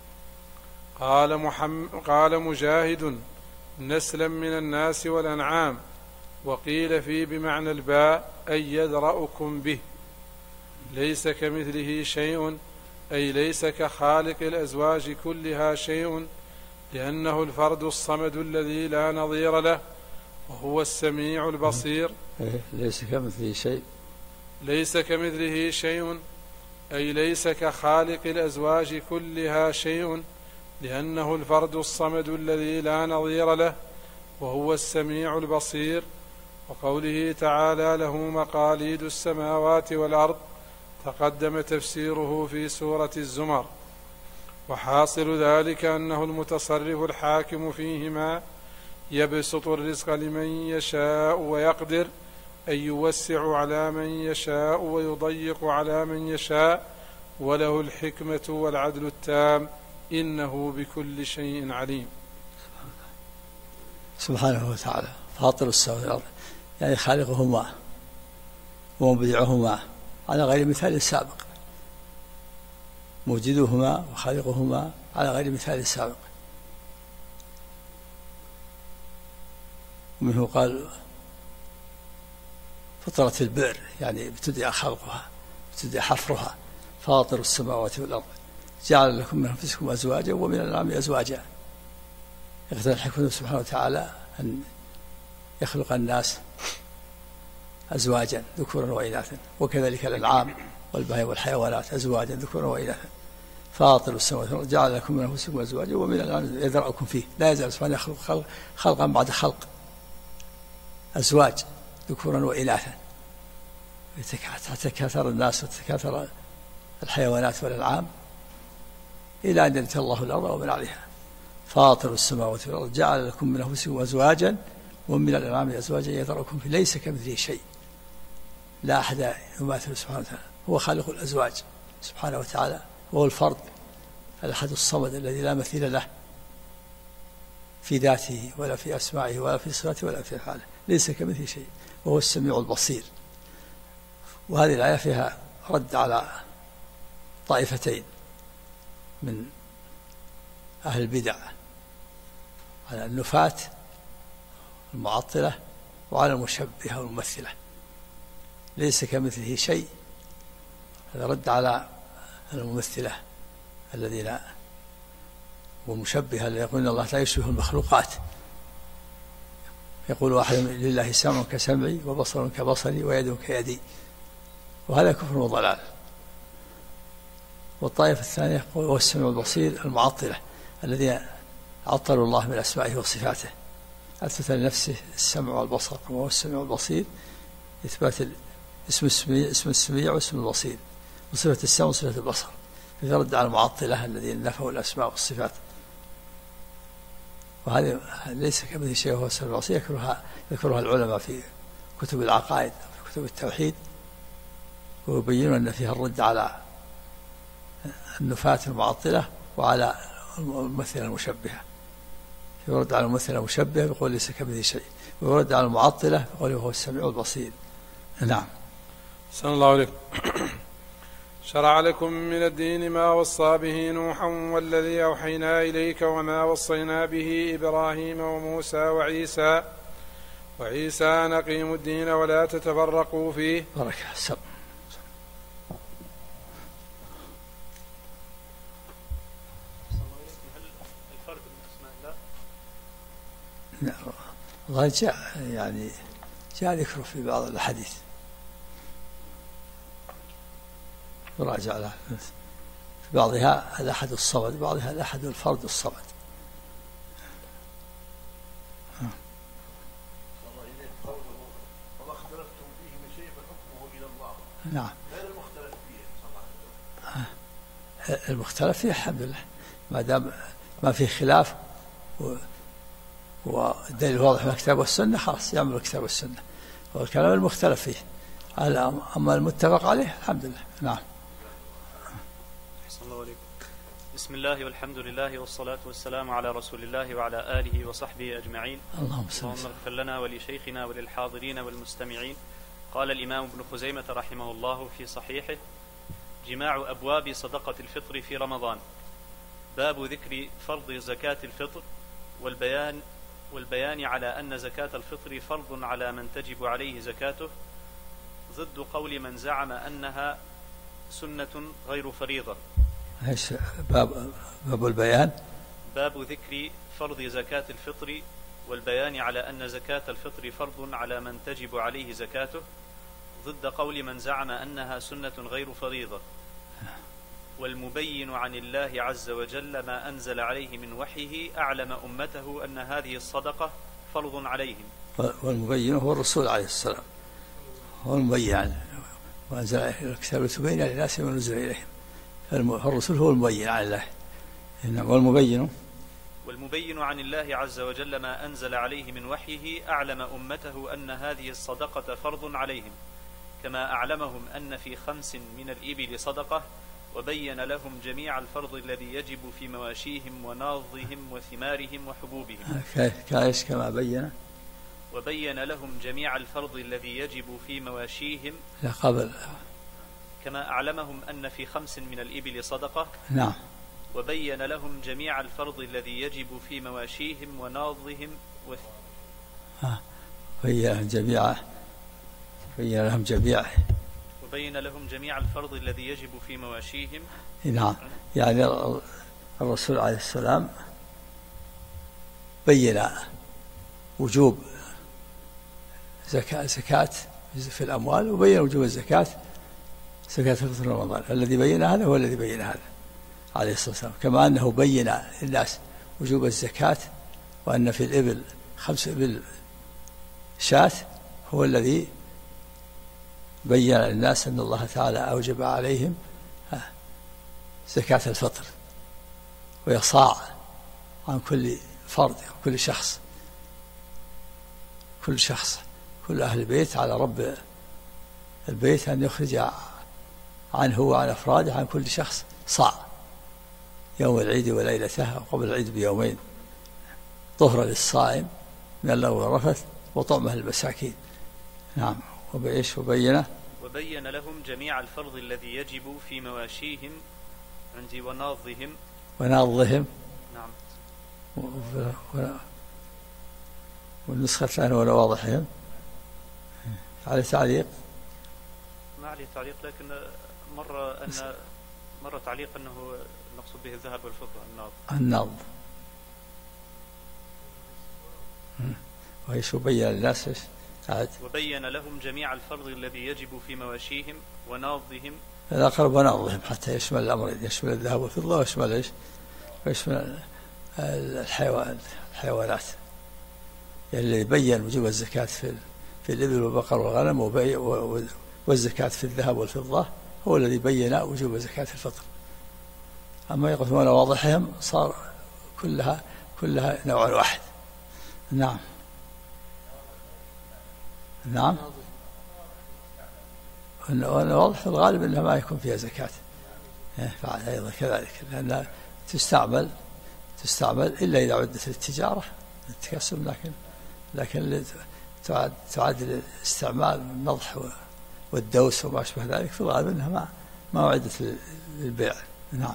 قال مجاهد نسلا من الناس والأنعام، وقيل فيه بمعنى الباء أي يذرأكم به. ليس كمثله شيء أي ليس كخالق الأزواج كلها شيء، لأنه الفرد الصمد الذي لا نظير له، وهو السميع البصير. ليس كمثله شيء، ليس كمثله شيء أي ليس كخالق الأزواج كلها شيء، لأنه الفرد الصمد الذي لا نظير له، وهو السميع البصير. وقوله تعالى له مقاليد السماوات والأرض تقدم تفسيره في سورة الزمر. وحاصل ذلك أنه المتصرف الحاكم فيهما، يبسط الرزق لمن يشاء ويقدر، أي يوسع على من يشاء ويضيق على من يشاء، وله الحكمة والعدل التام، إنه بكل شيء عليم. سبحانه وتعالى فاطر السماوات والأرض، يعني خالقهما ومبدعهما على غير مثال سابق، موجدهما وخالقهما على غير مثال سابق. ومنه قال فطرة البئر، يعني ابتدأ خلقها ابتدأ حفرها. فاطر السماوات والأرض جعل لكم من أنفسكم أزواجا ومن الأنعام أزواجا. يقتضي الحكمة سبحانه وتعالى أن يخلق الناس أزواجا ذكورا وإناثا، وكذلك الأنعام والبهائم والحيوانات أزواجا ذكورا وإناثا. فاطر السماوات والأرض جعل لكم من أنفسكم أزواجا ومن الأنعام يذرأكم فيه، لا يزال سبحانه يخلق خلقا بعد خلق، أزواج ذكورا وإناثا، تتكاثر الناس وتتكاثر الحيوانات والأنعام إلى أن يرث الله الأرض ومن عليها. فاطر السماوات والأرض جعل لكم من أنفسكم أزواجا ومن الأنعام أزواجا يذرأكم فيه، ليس كمثله شيء، لا أحد يماثل سبحانه وتعالى. هو خالق الأزواج سبحانه وتعالى، وهو الفرد الأحد الصمد الذي لا مثيل له في ذاته ولا في أسمائه ولا في صفاته ولا في أفعاله، ليس كمثله شيء، وهو السميع البصير. وهذه الآية فيها رد على طائفتين من أهل البدع، على النفاة المعطلة وعلى المشبهة والممثلة. ليس كمثله شيء، هذا رد على الممثلة الذين والمشبهة الذين يقولون الله لا يشبه المخلوقات. يقول واحد لله سمع كسمعي وبصر كبصري ويد كيدي، وهذا كفر وضلال. والطائفة الثانية هو السميع البصير المعطلة الذين عطلوا الله من أسمائه وصفاته، أثبت لنفسه السمع والبصر وهو السميع البصير، إثبات اسم السميع واسم البصير وصفة السمع وصفة البصر، يرد على المعطلة الذين نفوا الأسماء والصفات. وهذه ليس كمثله شيء وهو السميع البصير، يذكرها العلماء في كتب العقائد وفي كتب التوحيد، ويبينون أن فيها الرد على النفاة المعطلة وعلى الممثلة المشبهة. يرد على الممثلة المشبهة بقول ليس كمثله شيء، ويرد على المعطلة بقول هو السميع البصير. نعم. أحسن الله عليكم. شرع لكم من الدين ما وصى به نوحا والذي أوحينا إليك وما وصينا به إبراهيم وموسى وعيسى أن أقيموا الدين ولا تتفرقوا فيه. بركة السلام. والله جاء ذكره في بعض الحديث، يراجع له في بعضها الأحد الصمد، بعضها الأحد الفرد الصمد. وما اختلفتم فيه من شيء فحكمه إلى الله. نعم. غير المختلف فيه. المختلف فيه الحمد لله، ما دام ما فيه خلاف والدليل واضح من الكتاب والسنة خلاص يعمل الكتاب والسنة، والكلام المختلف فيه. أما المتفق عليه الحمد لله. نعم. أحسن الله عليكم. بسم الله والحمد لله والصلاة والسلام على رسول الله وعلى آله وصحبه أجمعين. اللهم اغفر لنا ولشيخنا وللحاضرين والمستمعين. قال الإمام ابن خزيمة رحمه الله في صحيحه: جماع أبواب صدقة الفطر في رمضان. باب ذكر فرض زكاة الفطر والبيان على أن زكاة الفطر فرض على من تجب عليه زكاته، ضد قول من زعم أنها سنة غير فريضة. ايش باب البيان؟ باب ذكر فرض زكاة الفطر والبيان على أن زكاة الفطر فرض على من تجب عليه زكاته، ضد قول من زعم أنها سنة غير فريضة. والمبين عن الله عز وجل ما أنزل عليه من وحيه أعلم أمته أن هذه الصدقة فرض عليهم. والمبين هو الرسول عليه السلام، هو المبين وأنزل الكتاب لتبين للناس ما نزل إليهم، فالرسول هو المبين عن الله. والمبين عن الله عز وجل ما أنزل عليه من وحيه أعلم أمته أن هذه الصدقة فرض عليهم، كما أعلمهم أن في 5 من الإبل صدقة، وبين لهم جميع الفرض الذي يجب في مواشيهم وناضهم وثمارهم وحبوبهم. كما بين، وبين لهم جميع الفرض الذي يجب في مواشيهم قبل، كما أعلمهم أن في 5 من الإبل صدقة. نعم. وبين لهم جميع الفرض الذي يجب في مواشيهم وناضهم وبين لهم جميع الفرض الذي يجب في مواشيهم. نعم. يعني الرسول عليه السلام بين وجوب زكاة في الأموال، وبين وجوب زكاة الفطر رمضان. الذي بين هذا هو الذي بين هذا عليه الصلاة والسلام، كما أنه بين للناس وجوب الزكاة، وأن في الإبل 5 إبل شاة، هو الذي بين للناس أن الله تعالى أوجب عليهم زكاة الفطر، ويصاع عن كل فرد، كل شخص، كل أهل البيت، على رب البيت أن يخرج عنه وعن أفراده عن كل شخص صاع يوم العيد وليلته، وقبل العيد بيومين، طهرا للصائم من اللغو والرفث وطعمه للمساكين. نعم. وبين لهم جميع الفرض الذي يجب في مواشيهم عندي وناضهم. نعم. والنسخة الثانية ونواضحهم. على تعليق؟ ما عليه تعليق، لكن مرة تعليق أنه المقصود به الذهب والفضة، الناض. وإيش بين الناس؟ وبين لهم جميع الفرض الذي يجب في مواشيهم وناضهم. هذا أقرب وناضهم حتى يشمل الأمرين، يشمل الذهب والفضة ويشمل إيش؟ ويشمل الحيوانات. يعني اللي بين وجوب الزكاة في الإبل والبقر والغنم والزكاة في الذهب والفضة هو الذي بين وجوب زكاة الفطر. أما يقولون واضحهم صار كلها نوع واحد. نعم نعم. واضح في الغالب أنها ما يكون فيها زكاة، فعل أيضا كذلك، لأنها تستعمل إلا إذا عدت للتجارة للتكسب، لكن تعد للاستعمال النضح والدوس وما أشبه ذلك، في الغالب أنها ما أعدت للبيع. نعم.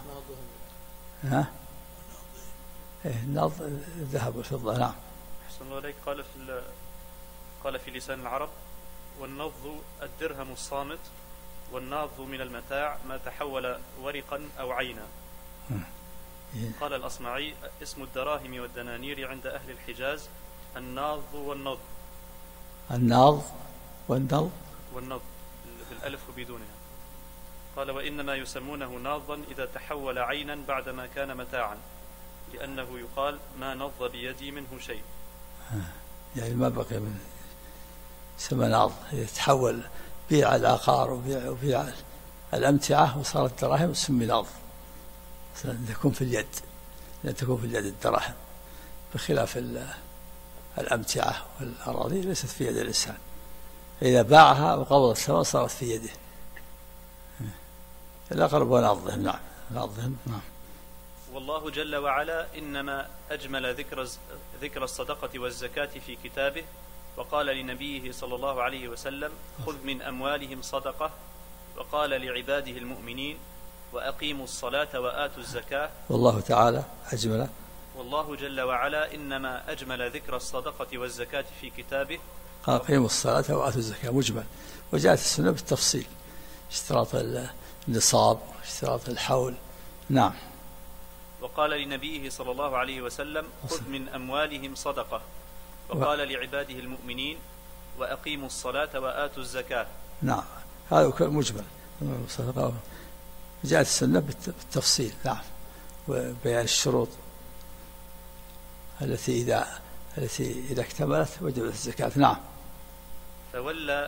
النض الذهب والفضة. نعم. أحسن الله عليك. قال في لسان العرب: والنض الدرهم الصامت، والناض من المتاع ما تحول ورقا أو عينا. قال الأصمعي: اسم الدراهم والدنانير عند أهل الحجاز الناض والنض. الناض والنض بالألف وبدونها. قال: وإنما يسمونه ناضا إذا تحول عينا بعدما كان متاعا، لأنه يقال ما نض بيدي منه شيء. يعني ما بقي من سمى ناض، يتحول بيع العقار وبيع الأمتعة وصارت دراهم سمي ناض، تكون في اليد، لأن تكون في اليد الدراهم، بخلاف الأمتعة والأراضي ليست في يد الإنسان، إذا باعها وقبض الثمن صارت في يده. الأقرب وناضهم. نعم ناضهم. نعم. والله جل وعلا إنما أجمل ذكر الصدقة والزكاة في كتابه، وقال لنبيه صلى الله عليه وسلم: خذ من أموالهم صدقة، وقال لعباده المؤمنين: وأقيموا الصلاة وآتوا الزكاة. والله تعالى أجمل. والله جل وعلا إنما أجمل ذكر الصدقة والزكاة في كتابه، قال: أقيموا الصلاة وآتوا الزكاة مجمل، وجاءت السنة بالتفصيل، اشتراط النصاب، اشتراط الحول. نعم. وقال لنبيه صلى الله عليه وسلم: خذ من أموالهم صدقة، وقال لعباده المؤمنين: وأقيموا الصلاة وآتوا الزكاة. نعم، هذا مجمل. جاءت السنة بالتفصيل. نعم، وبيان الشروط التي إذا اكتملت وجبت الزكاة. نعم. فولى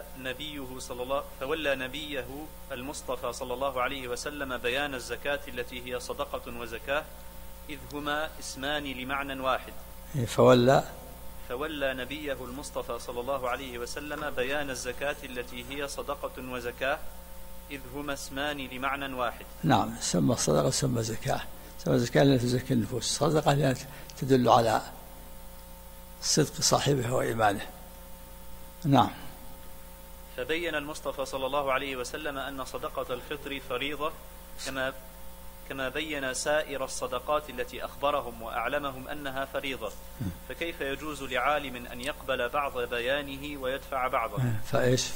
نبيه المصطفى صلى الله عليه وسلم بيان الزكاة التي هي صدقة وزكاة، إذ هما اسمان لمعنى واحد. فولى نبيه المصطفى صلى الله عليه وسلم بيان الزكاة التي هي صدقة وزكاة، إذ هما اسمان لمعنى واحد. نعم، سمى صدقة سمى زكاة. سمى زكاة لأنها تزكي النفوس، صدقة لأنها تدل على صدق صاحبها وإيمانه. نعم. فبين المصطفى صلى الله عليه وسلم أن صدقة الفطر فريضة، كما بين سائر الصدقات التي أخبرهم وأعلمهم أنها فريضة، فكيف يجوز لعالم أن يقبل بعض بيانه ويدفع بعضه؟ فإيش؟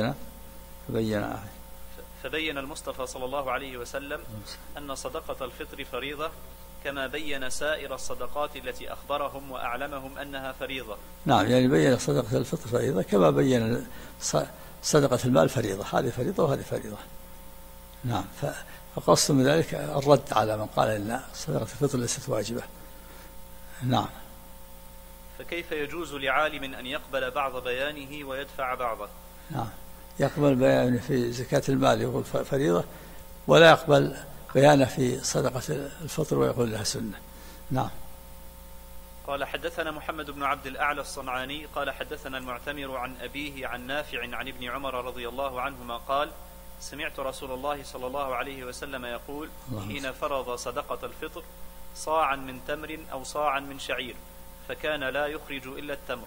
فبين المصطفى صلى الله عليه وسلم أن صدقة الفطر فريضة، كما بين سائر الصدقات التي أخبرهم وأعلمهم أنها فريضة. نعم، يعني بين صدقة الفطر فريضة كما بين صدقة المال فريضة، هذه فريضة وهذه فريضة. نعم، فقصد من ذلك الرد على من قال إن صدقة الفطر ليست واجبة. نعم. فكيف يجوز لعالم أن يقبل بعض بيانه ويدفع بعضه؟ نعم، يقبل بيانه في زكاة المال يقول فريضة، ولا يقبل بيانه في صدقة الفطر ويقول لها سنة. نعم. قال: حدثنا محمد بن عبد الأعلى الصنعاني قال: حدثنا المعتمر عن أبيه عن نافع عن ابن عمر رضي الله عنهما قال: سمعت رسول الله صلى الله عليه وسلم يقول: حين فرض صدقة الفطر صاعا من تمر أو صاعا من شعير، فكان لا يخرج إلا التمر.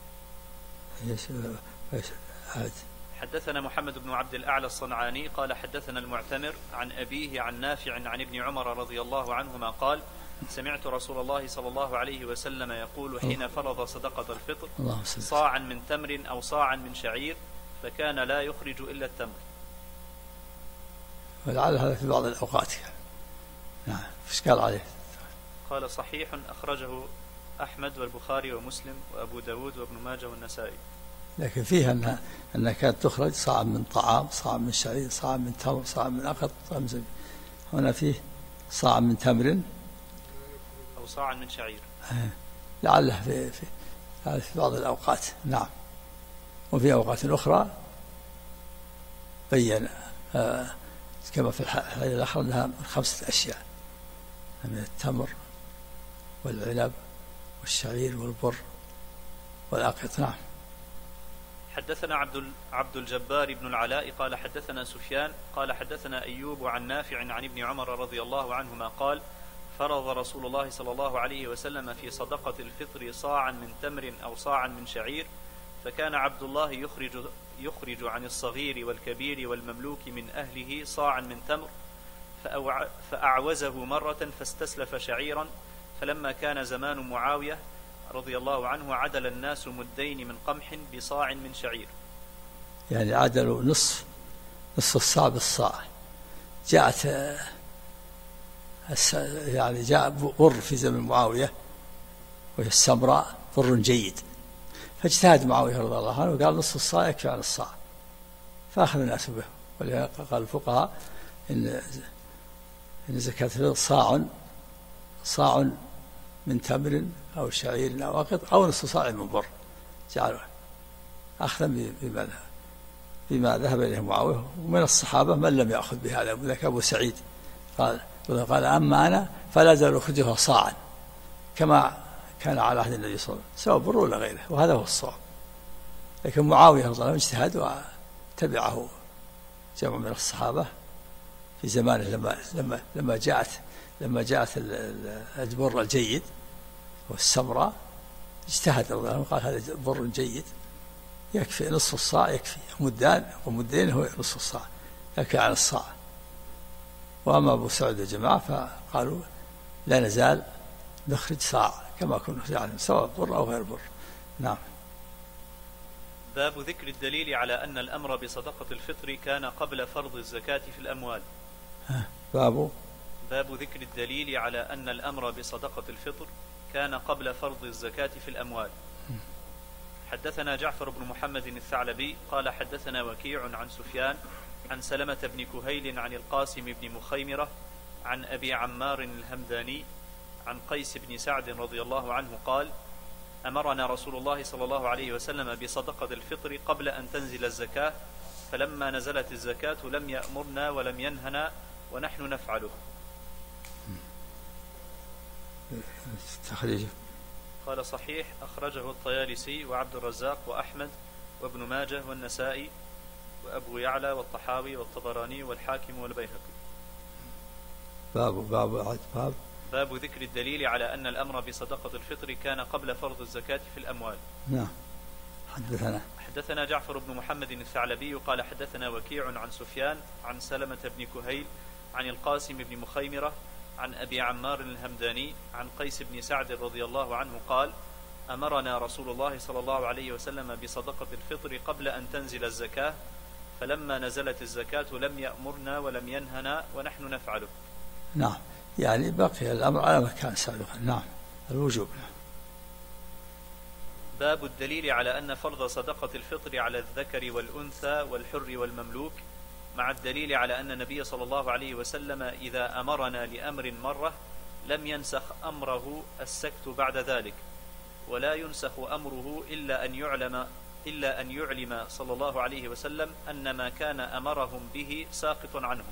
حدثنا محمد بن عبد الأعلى الصنعاني قال: حدثنا المعتمر عن أبيه عن نافع عن ابن عمر رضي الله عنهما قال: سمعت رسول الله صلى الله عليه وسلم يقول: حين فرض صدقة الفطر صاعا من تمر أو صاعا من شعير، فكان لا يخرج إلا التمر. ولعل هذا في بعض الأوقات. نعم، إشكال عليه. قال: صحيح أخرجه أحمد والبخاري ومسلم وأبو داود وابن ماجه والنسائي. لكن فيها أنها كانت تخرج صاع من طعام، صاع من شعير، صاع من تمر، صاع من أخط، صاع من زبيب. هنا فيه صاع من تمر أو صاع من شعير. لعله في بعض الأوقات. نعم. وفي أوقات أخرى بين كما في الحديث الآخر أنها من 5 أشياء: من التمر والعنب والشعير والبر والأقط. نعم. حدثنا عبد الجبار بن العلاء قال حدثنا سفيان قال حدثنا أيوب عن نافع عن ابن عمر رضي الله عنهما قال فرض رسول الله صلى الله عليه وسلم في صدقة الفطر صاعا من تمر أو صاعا من شعير، فكان عبد الله يخرج عن الصغير والكبير والمملوك من أهله صاعا من تمر، فأعوزه مرة فاستسلف شعيرا، فلما كان زمان معاوية رضي الله عنه عدل الناس مدين من قمح بصاع من شعير. يعني عدلوا نصف الصاع بالصاع. جاءت يعني جاء بر في زمن معاوية وهي السمراء بر جيد، فاجتهد معاوية رضي الله عنه وقال نصف الصاع يكفي عن الصاع، فأخذ الناس به. ولهذا قال الفقهاء إن زكاة الفطر صاع من تمر أو شعير أو أقط أو نصف صاع من بر، جعله أخذا بما ذهب إليه معاوية. ومن الصحابة من لم يأخذ بهذا، ذاك أبو سعيد قال أما أنا فلا زال أخرجها صاعا كما كان على عهد النبي صلى الله عليه وسلم، سواء بر ولا غيره، وهذا هو الصواب. لكن معاوية رضي الله عنه اجتهد وتبعه جمع من الصحابة في زمانه لما جاءت البر الجيد والسمراء، اجتهد رضي الله عنه قال هذا بر جيد يكفي نصف الصاع، يكفي ومدين هو نصف الصاع يكفي على الصاع. وأما أبو سعود الجماعة فقالوا لا نزال نخرج صاع كما كنا نعلم سواء بر أو غير بر. نعم. باب ذكر الدليل على أن الأمر بصدقة الفطر كان قبل فرض الزكاة في الأموال. باب ذكر الدليل على أن الأمر بصدقة الفطر كان قبل فرض الزكاة في الأموال. حدثنا جعفر بن محمد الثعلبي قال حدثنا وكيع عن سفيان عن سلمة بن كهيل عن القاسم بن مخيمرة عن أبي عمار الهمداني عن قيس بن سعد رضي الله عنه قال أمرنا رسول الله صلى الله عليه وسلم بصدقة الفطر قبل أن تنزل الزكاة، فلما نزلت الزكاة لم يأمرنا ولم ينهنا ونحن نفعله. قال صحيح، أخرجه الطيالسي وعبد الرزاق وأحمد وابن ماجه والنسائي وأبو يعلى والطحاوي والطبراني والحاكم والبيهقي. باب ذكر الدليل على أن الأمر بصدقة الفطر كان قبل فرض الزكاة في الأموال. نعم. حدثنا جعفر بن محمد الثعلبي قال حدثنا وكيع عن سفيان عن سلمة بن كهيل عن القاسم بن مخيمرة عن أبي عمار الهمداني عن قيس بن سعد رضي الله عنه قال أمرنا رسول الله صلى الله عليه وسلم بصدقة الفطر قبل أن تنزل الزكاة، فلما نزلت الزكاة لم يأمرنا ولم ينهنا ونحن نفعله. نعم، يعني بقي الأمر على ما كان سابقا. نعم، الوجوب. باب الدليل على أن فرض صدقة الفطر على الذكر والأنثى والحر والمملوك، مع الدليل على أن النبي صلى الله عليه وسلم إذا أمرنا لأمر مرة لم ينسخ أمره السكت بعد ذلك، ولا ينسخ أمره إلا أن يعلم صلى الله عليه وسلم أن ما كان أمرهم به ساقط عنهم.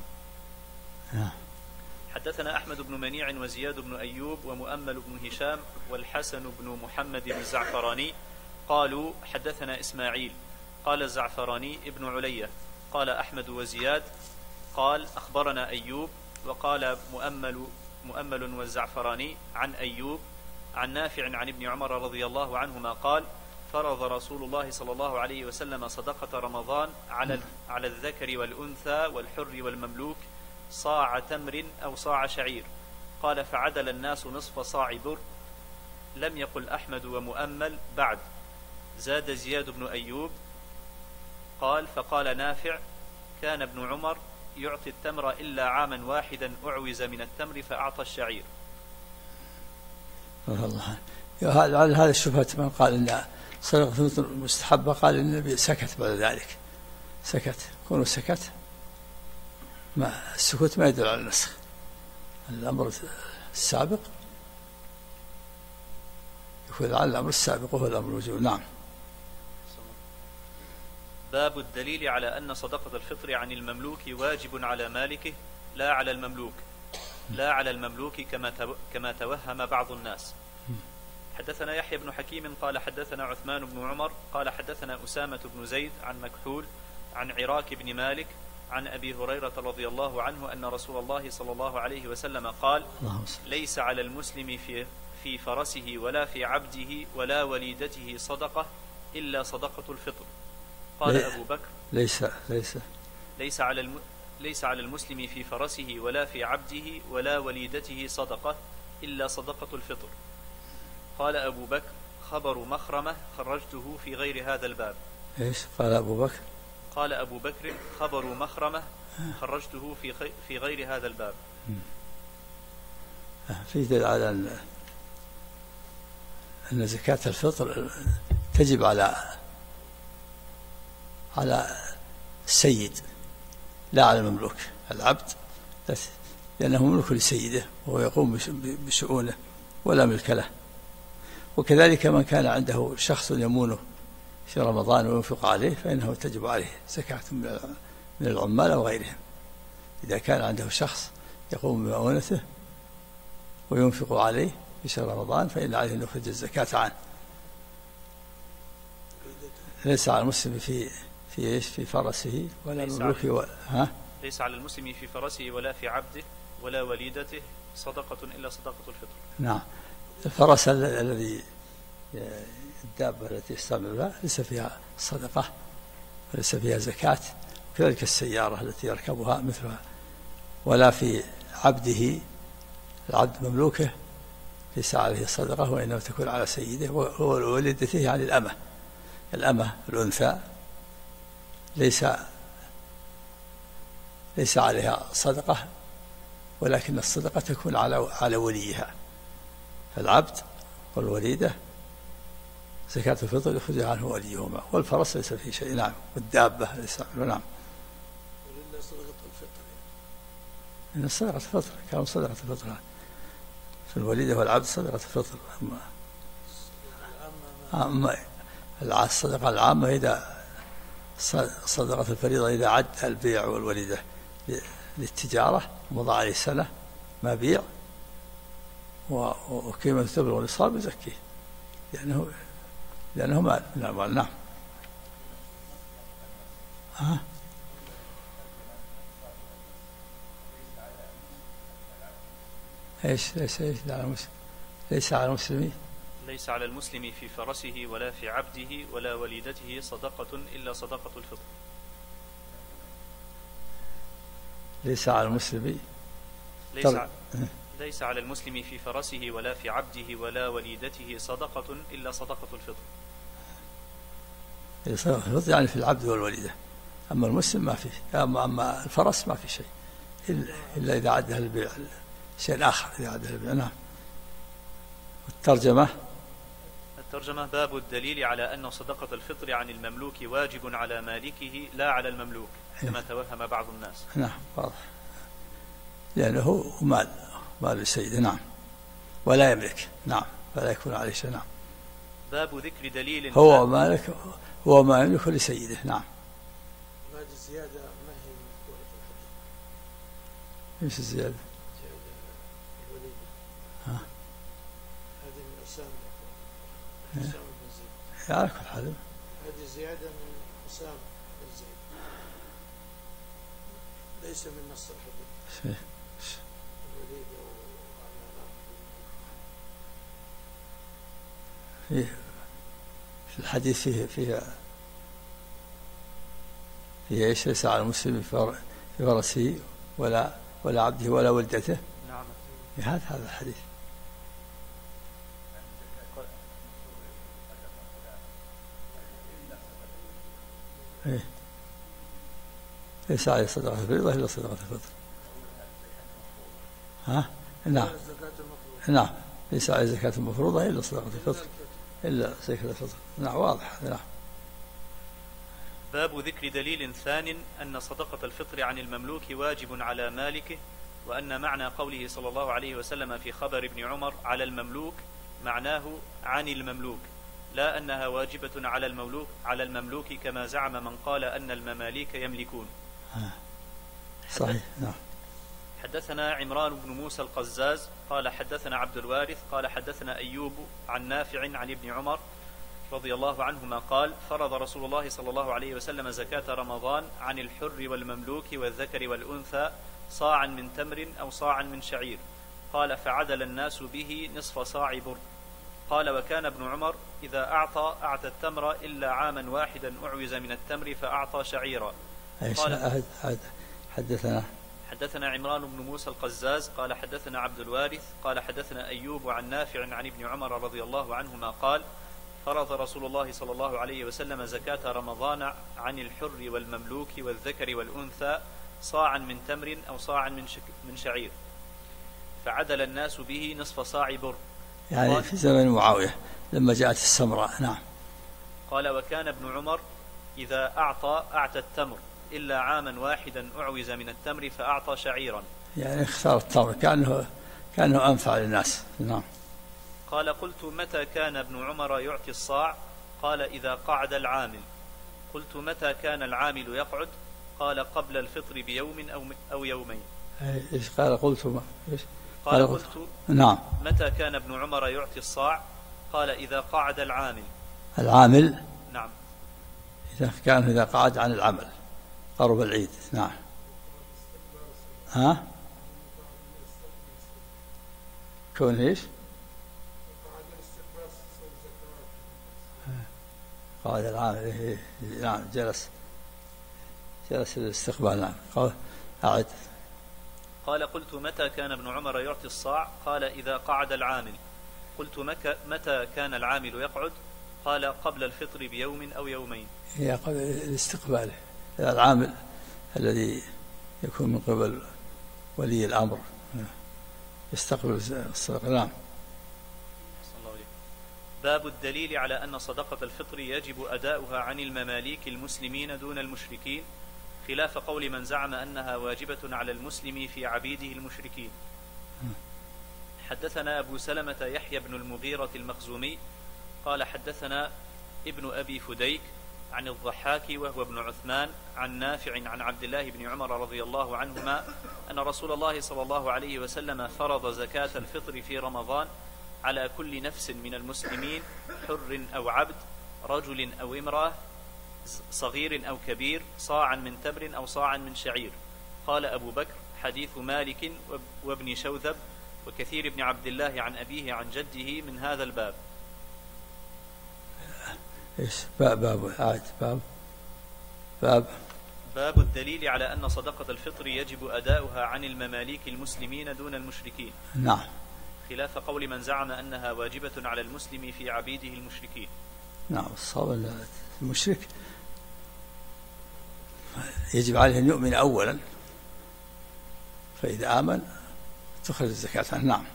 حدثنا أحمد بن منيع وزياد بن أيوب ومؤمل بن هشام والحسن بن محمد الزعفراني قالوا حدثنا إسماعيل قال الزعفراني ابن علية قال أحمد وزياد قال أخبرنا أيوب، وقال مؤمل والزعفراني عن أيوب عن نافع عن ابن عمر رضي الله عنهما قال فرض رسول الله صلى الله عليه وسلم صدقة رمضان على الذكر والأنثى والحر والمملوك صاع تمر أو صاع شعير. قال فعدل الناس نصف صاع بر. لم يقل أحمد ومؤمل بعد. زاد زياد بن أيوب قال فقال نافع كان ابن عمر يعطي التمر إلا عاما واحدا أعوز من التمر فأعطى الشعير. الله. هذا الشبهة من قال إن صدقة مستحبة، قال النبي سكت بعد ذلك، سكت. كونه سكت، ما السكوت ما يدل على النسخ، الأمر السابق يكون على الأمر السابق وهو الأمر الوجوب. نعم. باب الدليل على أن صدقة الفطر عن المملوك واجب على مالكه لا على المملوك كما توهم بعض الناس. حدثنا يحيى بن حكيم قال حدثنا عثمان بن عمر قال حدثنا أسامة بن زيد عن مكحول عن عراك بن مالك عن أبي هريرة رضي الله عنه أن رسول الله صلى الله عليه وسلم قال: ليس على المسلم في فرسه ولا في عبده ولا وليدته صدقة إلا صدقة الفطر. قال أبو بكر: ليس على المسلم في فرسه ولا في عبده ولا وليدته صدقة إلا صدقة الفطر. قال أبو بكر: خبر مخرمة خرجته في غير هذا الباب. إيش قال أبو بكر؟ قال أبو بكر: خبر مخرمة خرجته في غير هذا الباب. في دليل على أن زكاة الفطر تجب على السيد لا على المملوك. العبد لأنه مملوك لسيده وهو يقوم بشؤونه ولا ملك له. وكذلك من كان عنده شخص يمونه في رمضان وينفق عليه فإنه تجب عليه زكاة من العمال أو غيرهم. إذا كان عنده شخص يقوم بمؤونته وينفق عليه في شهر رمضان فإن عليه أن يخرج الزكاة عنه. ليس على المسلم في فرسه ولا مملوكه ليس على المسلم في فرسه ولا في عبده ولا وليدته صدقة إلا صدقة الفطر. نعم. الفرس الذي الدابة التي يستعملها ليس فيها صدقة وليس فيها زكاة، وكذلك السيارة التي يركبها مثلها. ولا في عبده، العبد مملوكه ليس عليه صدقة وإنما تكون على سيده. وولدته يعني الأمة الأنثى ليس عليها صدقة، ولكن الصدقة تكون على وليها. فالعبد والوليدة زكاة الفطر يخرج عنه وليهما، والفرس ليس فيه شيء. نعم. والدابة ليس. نعم. ولله صدقة الفطر. إن صدقة الفطر كانوا صدقة الفطر في الوليدة والعبد صدقة الفطر. أما الصدقة العامة إذا صدقة الفريضة إذا عد البيع والوليدة للتجارة مضى عليه سنة ما بيع وقيمة تبلغ النصاب يزكيه لأنه مال من الأموال. نعم. ليس على المسلمين ليس على المسلم في فرسه ولا في عبده ولا وليدته صدقة إلا صدقة الفطر. ليس على المسلم ليس على المسلم في فرسه ولا في عبده ولا وليدته صدقة إلا صدقة الفطر. صدقة الفطر يعني في العبد والوليدة. أما المسلم ما فيه. أما الفرس ما في شيء إلا إذا عدها البيع شيء آخر. إذا عدها البيع. نعم. الترجمة باب الدليل على أن صدقة الفطر عن المملوك واجب على مالكه لا على المملوك كما توهم بعض الناس. نعم واضح. لأنه مال السيد. نعم. ولا يملك. نعم. فلا يكون عليه شيء. نعم. باب ذكر دليل هو مالك هو ما يملك لسيده. نعم. هذه الزيادة ما هي مذكورة في الحديث؟ ايش الزيادة؟ هذه من أسامة بن زيد. على كل حال هذه زيادة من أسامة بن زيد ليس من نص الحديث. في الحديث فيه ايش؟ ليس على المسلم في فرسه ولا عبده ولا ولدته. نعم. هذا الحديث. ليس عليه صدقة الفريضة إلا صدقة الفطر. نعم. ليس عليه زكاة المفروضة إلا صدقة الفطر إلا زكاة الفطر. نعم واضح. نعم. باب ذكر دليل ثان أن صدقة الفطر عن المملوك واجب على مالكه، وأن معنى قوله صلى الله عليه وسلم في خبر ابن عمر على المملوك معناه عن المملوك، لا أنها واجبة على المملوك كما زعم من قال أن المماليك يملكون. صحيح. نعم. حدثنا عمران بن موسى القزاز قال حدثنا عبد الوارث قال حدثنا أيوب عن نافع عن ابن عمر رضي الله عنهما قال فرض رسول الله صلى الله عليه وسلم زكاة رمضان عن الحر والمملوك والذكر والأنثى صاعا من تمر أو صاعا من شعير. قال فعدل الناس به نصف صاع بر. قال وكان ابن عمر إذا أعطى التمر إلا عاما واحدا أعوز من التمر فأعطى شعيرا. قال حدثنا عمران بن موسى القزاز قال حدثنا عبد الوارث قال حدثنا أيوب عن نافع عن ابن عمر رضي الله عنهما قال فرض رسول الله صلى الله عليه وسلم زكاة رمضان عن الحر والمملوك والذكر والأنثى صاعا من تمر أو صاعا من شعير فعدل الناس به نصف صاع بر. يعني في زمن معاوية لما جاءت السمراء. نعم. قال وكان ابن عمر إذا أعطى التمر إلا عاما واحدا أعوز من التمر فأعطى شعيرا. يعني اختار التمر كأنه أنفع للناس. نعم. قال قلت متى كان ابن عمر يعطي الصاع؟ قال إذا قعد العامل. قلت متى كان العامل يقعد؟ قال قبل الفطر بيوم أو يومين. إيش قال قلت ما إيش قال قلت نعم متى كان ابن عمر يعطي الصاع؟ قال إذا قعد العامل نعم إذا قعد عن العمل قرب العيد. نعم. ها كون ايش قعد العامل. نعم جلس الاستقبال. نعم. أعد. قال قلت متى كان ابن عمر يعطي الصاع؟ قال إذا قعد العامل. قلت متى كان العامل يقعد؟ قال قبل الفطر بيوم أو يومين. هي قبل الاستقبال. العامل الذي يكون من قبل ولي الأمر يستقبل الصدقة. نعم. باب الدليل على أن صدقة الفطر يجب أداؤها عن المماليك المسلمين دون المشركين خلاف قول من زعم أنها واجبة على المسلم في عبيده المشركين. حدثنا أبو سلمة يحيى بن المغيرة المخزومي قال حدثنا ابن أبي فديك عن الضحاك وهو ابن عثمان عن نافع عن عبد الله بن عمر رضي الله عنهما أن رسول الله صلى الله عليه وسلم فرض زكاة الفطر في رمضان على كل نفس من المسلمين حر أو عبد رجل أو امرأة صغير أو كبير صاعا من تمر أو صاعا من شعير. قال أبو بكر حديث مالك وابن شوذب وكثير بن عبد الله عن أبيه عن جده من هذا الباب. إيش باب الدليل على أن صدقة الفطر يجب أداؤها عن المماليك المسلمين دون المشركين. نعم. خلاف قول من زعم أنها واجبة على المسلم في عبيده المشركين. نعم. الصواب المشرك يجب عليه أن يؤمن أولا فإذا آمن تخرج الزكاة. نعم.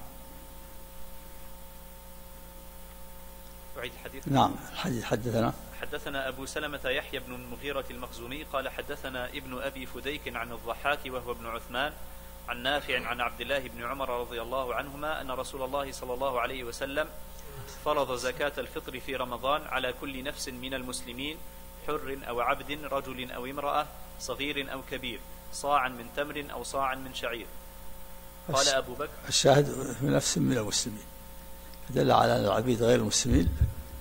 أعيد الحديث. نعم. الحديث حدثنا أبو سلمة يحيى بن المغيرة المخزومي قال حدثنا ابن أبي فديك عن الضحاك وهو ابن عثمان عن نافع عن عبد الله بن عمر رضي الله عنهما أن رسول الله صلى الله عليه وسلم فرض زكاة الفطر في رمضان على كل نفس من المسلمين حر أو عبد رجل أو امرأة صغير أو كبير صاعا من تمر أو صاعا من شعير. قال أبو بكر الشاهد في نفس من المسلمين دل على أن العبيد غير المسلمين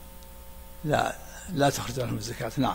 لا تخرج عنهم الزكاة. نعم.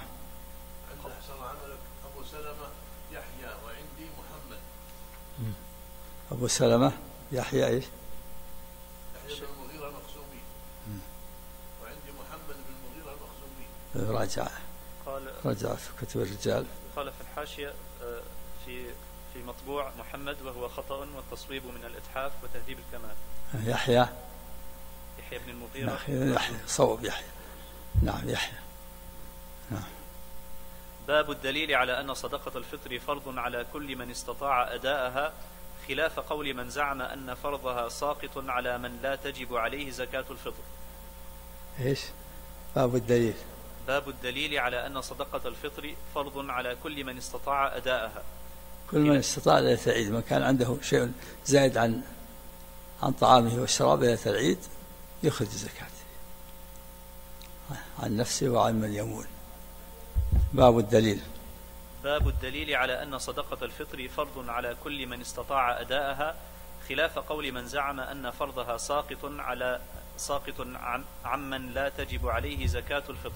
أبو سلمة يحيى وعندي محمد. أبو سلمة يحيى إيش؟ يحيى بن المغيرة المخزومي وعندي محمد بن المغيرة المخزومي. رجع في كتب الرجال. قال في الحاشية في مطبوع محمد وهو خطأ والتصويب من الإتحاف وتهذيب الكمال. يحيى بن المغيرة. يحيى صوب يحيى. نعم يحيى. نعم. باب الدليل على أن صدقة الفطر فرض على كل من استطاع أداءها خلاف قول من زعم أن فرضها ساقط على من لا تجب عليه زكاة الفطر. إيش باب الدليل على أن صدقة الفطر فرض على كل من استطاع أداءها. كل من استطاع ليلة العيد من كان عنده شيء زائد عن طعامه والشراب ليلة العيد يخرج الزكاة عن نفسه وعن من يمول. باب باب الدليل على أن صدقة الفطر فرض على كل من استطاع أداءها، خلاف قول من زعم أن فرضها ساقط عمن لا تجب عليه زكاة الفطر.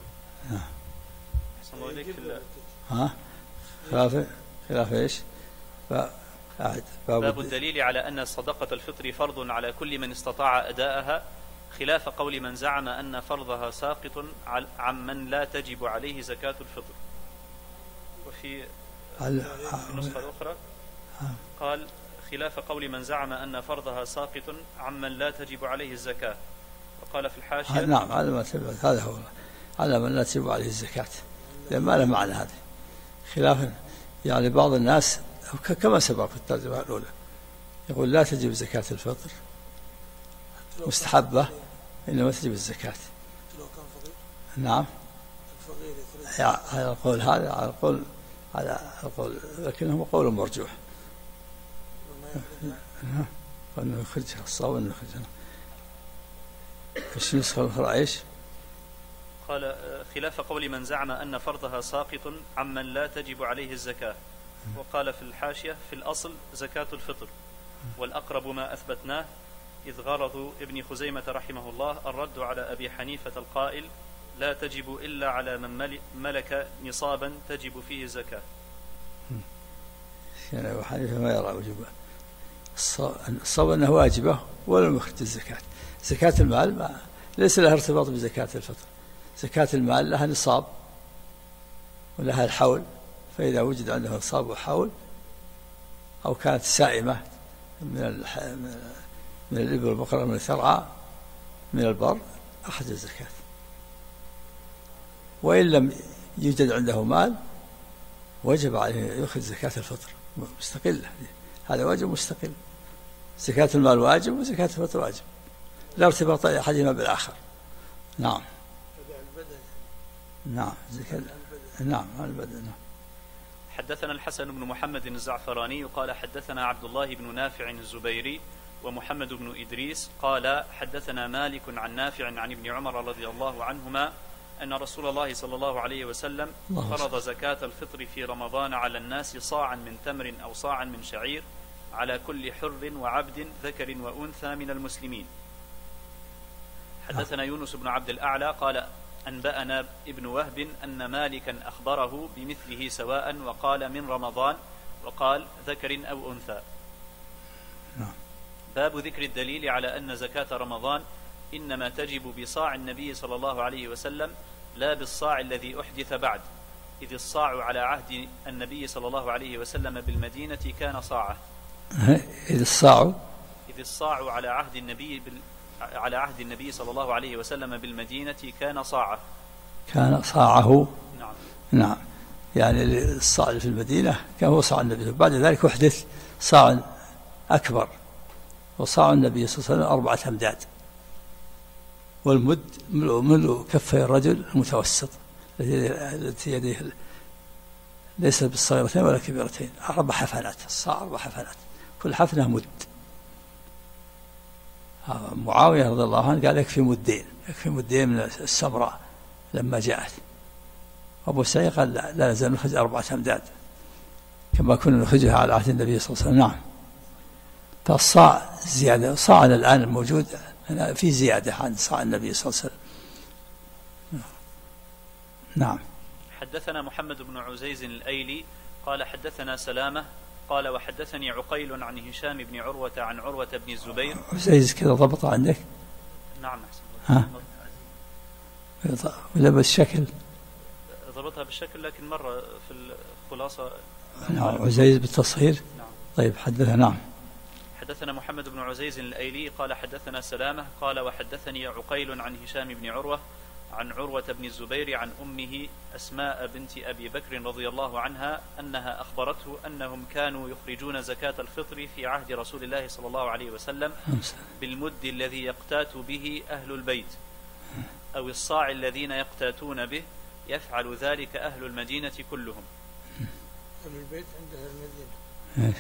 خلاف ايش؟ باب الدليل على أن صدقة الفطر فرض على كل من استطاع أداءها، خلاف قول من زعم أن فرضها ساقط عمن لا تجب عليه زكاة الفطر. وفي النسخة الأخرى قال خلاف قول من زعم أن فرضها ساقط عمن لا تجب عليه الزكاة، وقال في الحاشية نعم هذا هو على من لا تجب عليه الزكاة، لأن ما له معنى هذا خلافا. يعني بعض الناس كما سبق في الترجمة الأولى يقول لا تجب زكاة الفطر مستحبة إنما تجب الزكاة. نعم على القول هذا على القول لكنه قول مرجوح وأنه يخرجها الصواب أنه يخرجها. ايش النسخة الأخرى ايش؟ قال خلاف قول من زعم أن فرضها ساقط عمن لا تجب عليه الزكاة، وقال في الحاشية في الأصل زكاة الفطر، والأقرب ما أثبتناه إذ غرض ابن خزيمة رحمه الله الرد على أبي حنيفة القائل لا تجب إلا على من ملك نصابا تجب فيه الزكاة. يعني أبو حنيفة ما يرى وجوبها، الصواب أنه واجبة ولم يخرج الزكاة. زكاة المال ليس لها ارتباط بزكاة الفطر. زكاة المال لها نصاب ولها الحول، فإذا وجد عنده نصاب وحول أو كانت سائمة من الإبل والبقرة من الثرعى من البر أخذ الزكاة. وإن لم يوجد عنده مال وجب عليه يأخذ زكاة الفطر مستقلة، هذا واجب مستقل. زكاة المال واجب وزكاة الفطر واجب، لا ارتباط أحدهما بالآخر. نعم نعم زكاة نعم البدن. حدثنا الحسن بن محمد الزعفراني قال حدثنا عبد الله بن نافع الزبيري ومحمد بن إدريس قال حدثنا مالك عن نافع عن ابن عمر رضي الله عنهما أن رسول الله صلى الله عليه وسلم فرض زكاة الفطر في رمضان على الناس صاعا من تمر أو صاعا من شعير على كل حر وعبد ذكر وأنثى من المسلمين. حدثنا يونس بن عبد الأعلى قال أنبأنا ابن وهب أن مالكا أخبره بمثله سواء وقال من رمضان وقال ذكر أو أنثى. باب ذكر الدليل على أن زكاة رمضان إنما تجب بصاع النبي صلى الله عليه وسلم لا بالصاع الذي أحدث بعد، إذ الصاع على عهد النبي صلى الله عليه وسلم بالمدينة كان صاعه. إذ الصاع على عهد النبي صلى الله عليه وسلم بالمدينة كان صاعه. كان صاعه. نعم يعني الصاع في المدينة كان هو صاع النبي، بعد ذلك أحدث صاع أكبر، وصاع النبي صلى الله عليه وسلم 4 أمداد، والمد ملء كفي الرجل المتوسط التي يديه ليس بالصغيرتين ولا كبيرتين، 4 حفنات، الصاع 4 حفنات، كل حفنة مد. معاوية رضي الله عنه قال يكفي مدين من السمراء لما جاءت. أبو سعيد قال لا نزال نخرج 4 أمداد كما كنا نخرجها على عهد النبي صلى الله عليه وسلم. نعم. فالصاع زيادة، صاعنا الآن الموجود في زيادة عن صاع النبي صلى الله عليه وسلم. نعم. حدثنا محمد بن عزيز الأيلي قال حدثنا سلامة قال وحدثني عقيل عن هشام بن عروة عن عروة بن الزبير. عزيز كذا ضبط عندك؟ نعم ولا بالشكل؟ ضبطها بالشكل لكن مرة في الخلاصة. نعم عزيز بالتصغير. نعم. طيب حدثنا. نعم. حدثنا محمد بن عزيز الأيلي قال حدثنا سلامة قال وحدثني عقيل عن هشام بن عروة عن عروة بن الزبير عن أمه أسماء بنت أبي بكر رضي الله عنها أنها أخبرته أنهم كانوا يخرجون زكاة الفطر في عهد رسول الله صلى الله عليه وسلم بالمد الذي يقتات به أهل البيت أو الصاع الذين يقتاتون به، يفعل ذلك أهل المدينة كلهم. أهل البيت عندها المدينة.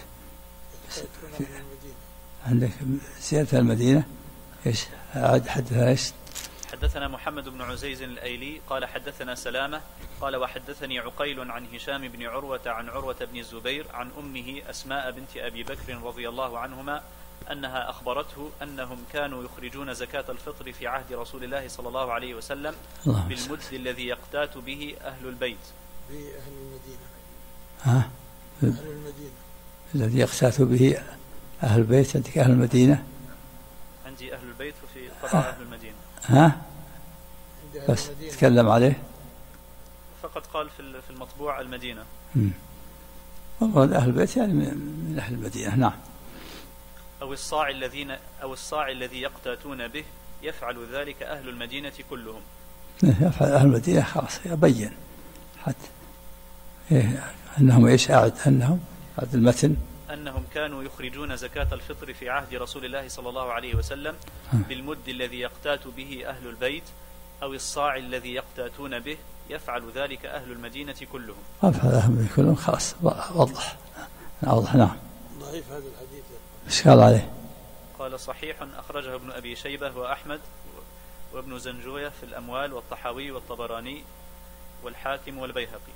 عندك زيادة المدينة. إيش حدثنا إيش؟ حدثنا محمد بن عزيز الأيلي قال حدثنا سلامة قال وحدثني عقيل عن هشام بن عروة عن عروة بن الزبير عن أمه أسماء بنت أبي بكر رضي الله عنهما أنها أخبرته أنهم كانوا يخرجون زكاة الفطر في عهد رسول الله صلى الله عليه وسلم بالمد الذي يقتات به أهل البيت. بأهل المدينة. ها؟ أهل المدينة. الذي يقتات به أهل البيت. عندك أهل المدينة؟ عندي أهل البيت وفي طبع أهل المدينة. ها؟ بس تكلم عليه فقط قال في المطبوع المدينة. والله أهل البيت يعني من أهل المدينة. نعم. أو الصاع الذي يقتاتون به يفعل ذلك أهل المدينة كلهم. يفعل أهل المدينة خلاص يبين حتى أنهم إيش أعد أنهم هذا المتن أنهم كانوا يخرجون زكاة الفطر في عهد رسول الله صلى الله عليه وسلم بالمد الذي يقتات به أهل البيت أو الصاع الذي يقتاتون به يفعل ذلك أهل المدينة كلهم. يفعل أهل المدينة كلهم خلاص وضح. نعم. ضعيف هذا الحديث. إيش قال عليه؟ قال صحيح أخرجه ابن أبي شيبة وأحمد وابن زنجوية في الأموال والطحاوي والطبراني والحاكم والبيهقي.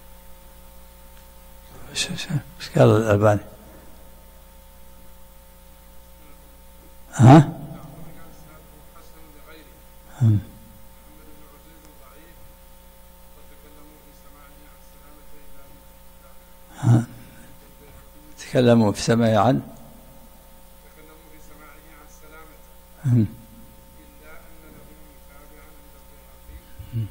إيش قال الألباني؟ ها؟ تكلموا في سماعه عن إلا أن له متابعا عند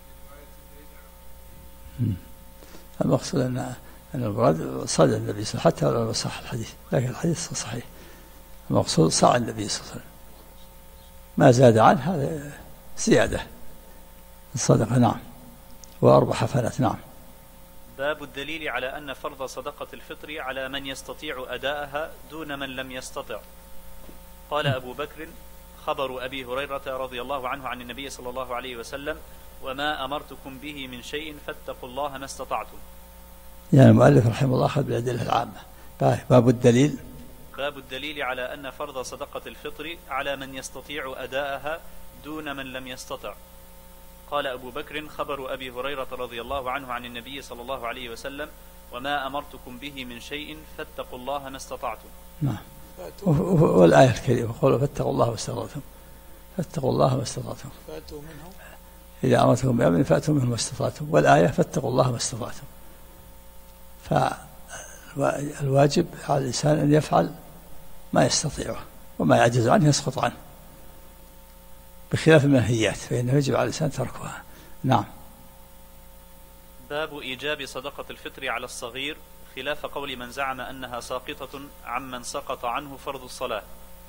البيهقي. المقصود أن المراد صاد النبي صلى الله عليه وسلم حتى لو صح الحديث لكن الحديث صحيح. المقصود صاع النبي صلى الله عليه وسلم ما زاد عنه هذا زيادة الصدقة. نعم. وأربع حفنات. نعم. باب الدليل على أن فرض صدقة الفطر على من يستطيع أداءها دون من لم يستطع. قال أبو بكر خبر أبي هريرة رضي الله عنه عن النبي صلى الله عليه وسلم وما أمرتكم به من شيء فاتقوا الله ما استطعتم. يعني المؤلف رحمه الله أخذ بالأدلة العامة. باب الدليل على أن فرض صدقة الفطر على من يستطيع أداءها دون من لم يستطع. قال أبو بكر خبر أبي هريرة رضي الله عنه عن النبي صلى الله عليه وسلم وما أمرتكم به من شيء فاتقوا الله ما استطعتم. نعم. والآية الكريمة قولوا فاتقوا الله ما استطعتم. فاتقوا الله ما استطعتم. فاتوا منه إذا أمرتكم بأمر فأتوا منه ما استطعتم. والآية فاتقوا الله ما استطعتم. فالواجب على الإنسان أن يفعل ما يستطيعه وما يعجز عنه يسقط عنه بخلاف المنهيات فإنه يجب على الإنسان تركها. نعم. باب إيجاب صدقة الفطر على الصغير خلاف قول من زعم أنها ساقطة عمن سقط عنه فرض الصلاة.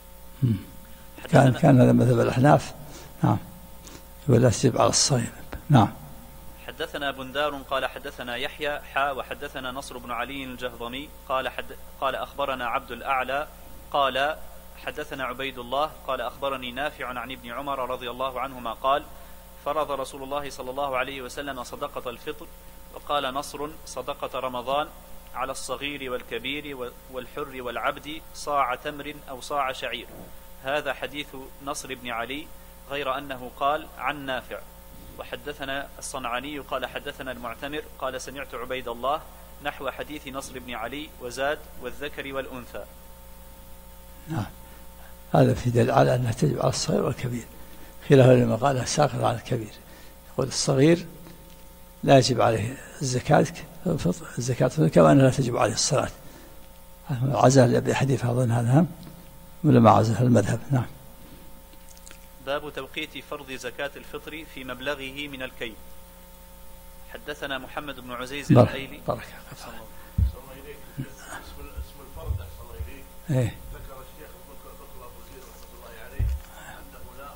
كان هذا مذهب الأحناف. نعم. ولا تجب على الصغير. نعم. حدثنا بندار قال حدثنا يحيى وحدثنا نصر بن علي الجهضمي قال أخبرنا عبد الأعلى قال حدثنا عبيد الله قال أخبرني نافع عن ابن عمر رضي الله عنهما قال فرض رسول الله صلى الله عليه وسلم صدقة الفطر وقال نصر صدقة رمضان على الصغير والكبير والحر والعبد صاع تمر أو صاع شعير. هذا حديث نصر بن علي غير أنه قال عن نافع. وحدثنا الصنعاني قال حدثنا المعتمر قال سمعت عبيد الله نحو حديث نصر بن علي وزاد والذكر والأنثى. نعم. هذا في دليل على أنها تجب على الصغير والكبير خلاف لما قالها ساقط على الكبير. يقول الصغير لا يجب عليه الزكاة كما أنها لا تجب عليه الصلاة. عزل بحديث أظن هذا ولا ما عزل المذهب. نعم. باب توقيت فرض زكاة الفطر في مبلغه من الكيل. حدثنا محمد بن عزيز الأيلي بارك الله إليك. اسم الفرد أحسن الله إليك. ذكر الشيخ بكر أبو زيد رحمة الله عليه أنه لا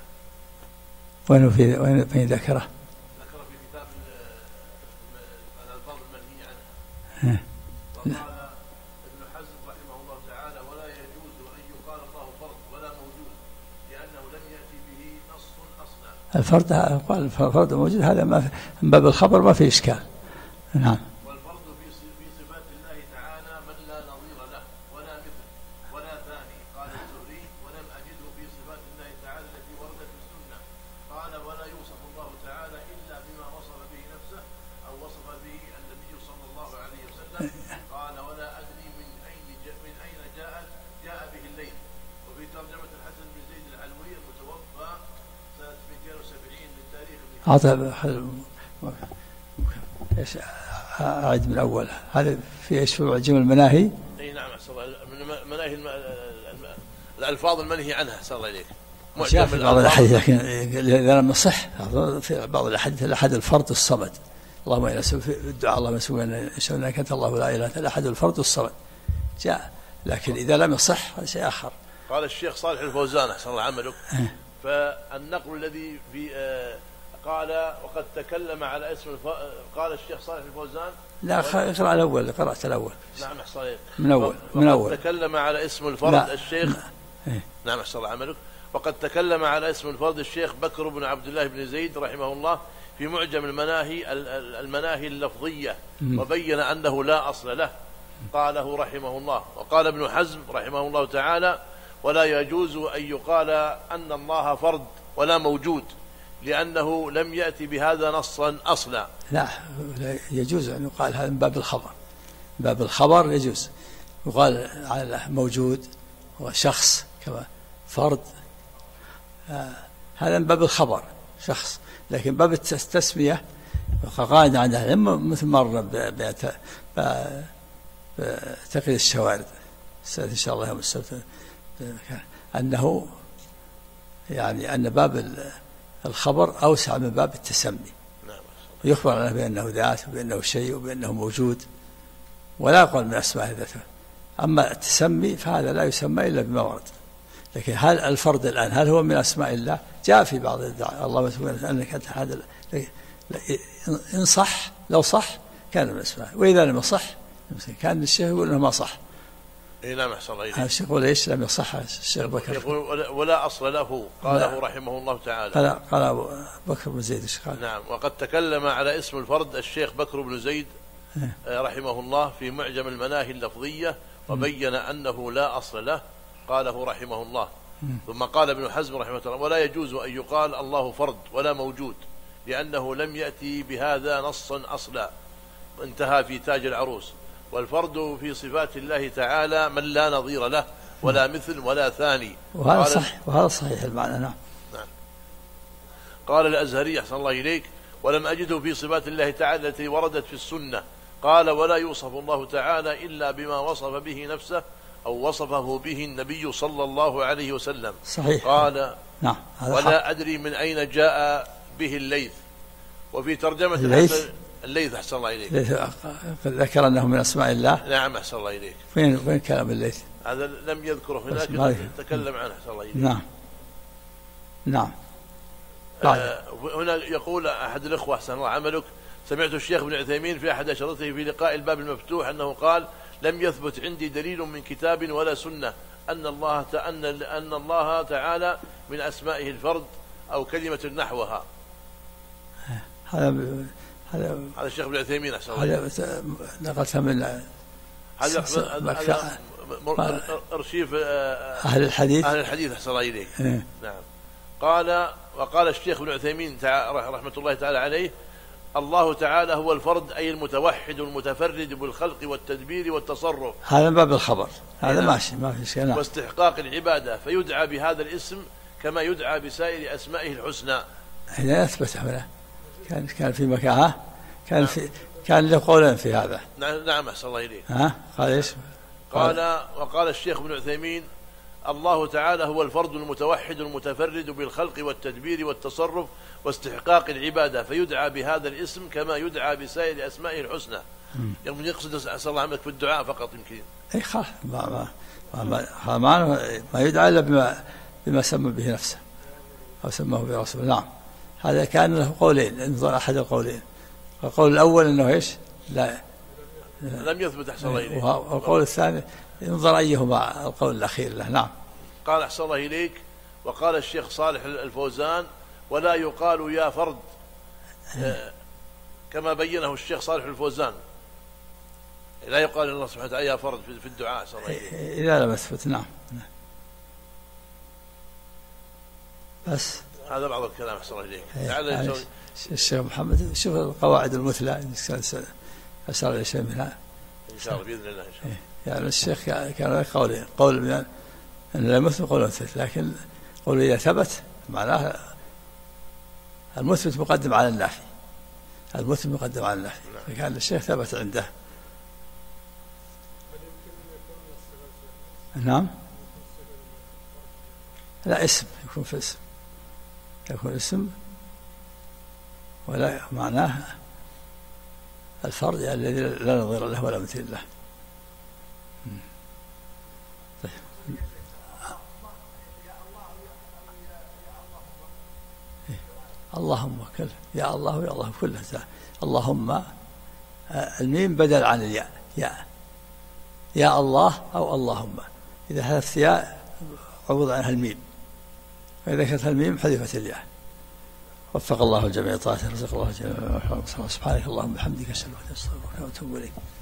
أصل له. وين ذكره؟ ذكر في كتاب الألفاظ المنهي عنها. وقال ابن حزم رحمه الله تعالى ولا يجوز أن يقال الله فرض ولا موجود لأنه لم يأتي به نص أصلا. الفرد موجود هذا ما من باب الخبر ما في إشكال. نعم. والفرض في صفات الله تعالى من لا نظير له ولا مثل ولا ثاني. قال الزهري ولم أجده في صفات الله تعالى التي وردت في السنة. قال ايش أعد من أول هذا في ايش في معجم المناهي. اي نعم مناهي الألفاظ المنهي عنها صلى الله عليك. في بعض الأحاديث لكن إذا لم يصح في بعض الأحاديث الأحد الفرد الصمد اللهم إنا نسألك في الدعاء اللهم نسألك أنك أنت الله لا إله إلا أنت الأحد الفرد الصمد جاء، لكن إذا لم يصح هذا شيء آخر. قال الشيخ صالح الفوزان أحسن الله عملك فالنقل الذي في قال وقد تكلم على اسم قال الشيخ صالح الفوزان لا اقرأ الأول قرأت الأول نعم أحسن من أول تكلم على اسم الفرد الشيخ نعم أحسن الله عملك. وقد تكلم على اسم الفرد الشيخ بكر بن عبد الله بن زيد رحمه الله في معجم المناهي اللفظية وبين أنه لا أصل له قاله رحمه الله. وقال ابن حزم رحمه الله تعالى ولا يجوز أن يقال أن الله فرد ولا موجود لأنه لم يأتي بهذا نصا أصلا. لا يجوز أن يقال هذا من باب الخبر، باب الخبر يجوز يقال على موجود وشخص كما فرد هذا من باب الخبر شخص، لكن باب التسمية قاعدة عند أهل العلم مثل مرة بتقييد الشوارد إن شاء الله يوم السبت أنه يعني أن باب الخبر أوسع من باب التسمي، يخبر عنه بأنه ذات وبأنه شيء وبأنه موجود ولا يقال من أسماء ذاته. أما التسمي فهذا لا يسمى إلا بما ورد. لكن هل الفرد الآن هل هو من أسماء الله؟ جاء في بعض الدعاء الله سبحانه أنك أنت هذا إن صح لو صح كان من أسماء، وإذا لم يصح كان الشيخ يقول إنه ما صح. إيه نعم أحسن الله إليك. الشيخ يقول إيش لم يصح الشيخ بكر يقول ولا أصل له قاله رحمه الله تعالى. قال أبو بكر بن زيد قال نعم. وقد تكلم على اسم الفرد الشيخ بكر بن زيد رحمه الله في معجم المناهي اللفظية وبين أنه لا أصل له قاله رحمه الله. ثم قال ابن حزم رحمه الله ولا يجوز أن يقال الله فرد ولا موجود لأنه لم يأتي بهذا نصا أصلا. انتهى في تاج العروس. والفرد في صفات الله تعالى من لا نظير له ولا مثل ولا ثاني. وهذا صحيح المعنى. نعم. قال الأزهري أحسن الله إليك ولم أجده في صفات الله تعالى التي وردت في السنة. قال ولا يوصف الله تعالى إلا بما وصف به نفسه أو وصفه به النبي صلى الله عليه وسلم. صحيح. قال نعم. ولا أدري من أين جاء به الليث. وفي ترجمة الليث أحسن الله إليك ذكر أنه من أسماء الله. نعم أحسن الله إليك. فين كلام الليث؟ هذا لم يذكره هناك تكلم عنه أحسن الله إليك. نعم. هنا يقول أحد الإخوة أحسن الله عملك سمعت الشيخ ابن عثيمين في أحد أشرطه في لقاء الباب المفتوح أنه قال لم يثبت عندي دليل من كتاب ولا سنة أن الله تعالى من أسمائه الفرد أو كلمة نحوها. هذا الشيخ ابن عثيمين أحسن الله هذا نقلتها من هذا أرشيف أهل الحديث أحسن الله إليك. نعم. وقال الشيخ ابن عثيمين رحمة الله تعالى عليه الله تعالى هو الفرد أي المتوحد المتفرد بالخلق والتدبير والتصرف. هذا باب الخبر هذا ماشي ما في شيء. واستحقاق العبادة فيدعى بهذا الاسم كما يدعى بسائر أسمائه الحسنى. إذا أثبت هنا كان في مكان كان له قولين في هذا. نعم أحسن الله إليك. قال إيش؟ وقال الشيخ ابن عثيمين الله تعالى هو الفرد المتوحد المتفرد بالخلق والتدبير والتصرف واستحقاق العبادة فيدعى بهذا الاسم كما يدعى بسائر أسمائه الحسنى. يمكن يقصد أسأل الله عملك في الدعاء فقط يمكن. أي خلاص ما يدعى إلا بما سمى به نفسه أو سماه برسوله. نعم. هذا كان له قولين انظر أحد القولين. القول الأول أنه إيش لم يثبت أحسن الله إليك. والقول الثاني انظر أيهما القول الأخير له. نعم. قال أحسن الله إليك وقال الشيخ صالح الفوزان ولا يقال يا فرد كما بينه الشيخ صالح الفوزان لا يقال الله سبحانه وتعالى يا فرد في الدعاء أحسن الله إليك إذا لم يثبت. نعم. بس هذا بعض الكلام أحسن الله إليك. يعني الشيخ محمد شوف القواعد المثلى أسأل إلى شيء منها إن شاء الله بإذن الله إن شاء الله. يعني الشيخ كان له قولين قول من أن لا مثل قول مثل لكن قول إذا ثبت معناه المثبت مقدم على النافي، المثبت مقدم على النافي، فكان الشيخ ثبت عنده. نعم، لا اسم يكون في اسم، يكون اسم ولا معناه الفرد الذي لا نظير له ولا مثيل له. طيب. اللهم كله يا الله يا الله كله. اللهم الميم بدل عن الياء، يا الله أو اللهم، إذا حذفت ياء عوض عنها الميم، وإذا كانت الميم حذفت الياء. وفق الله الجميع طاعته، رزق الله الجميع. سبحانك اللهم وبحمدك، أشهد أن لا إله إلا أنت، أستغفرك وأتوب إليك.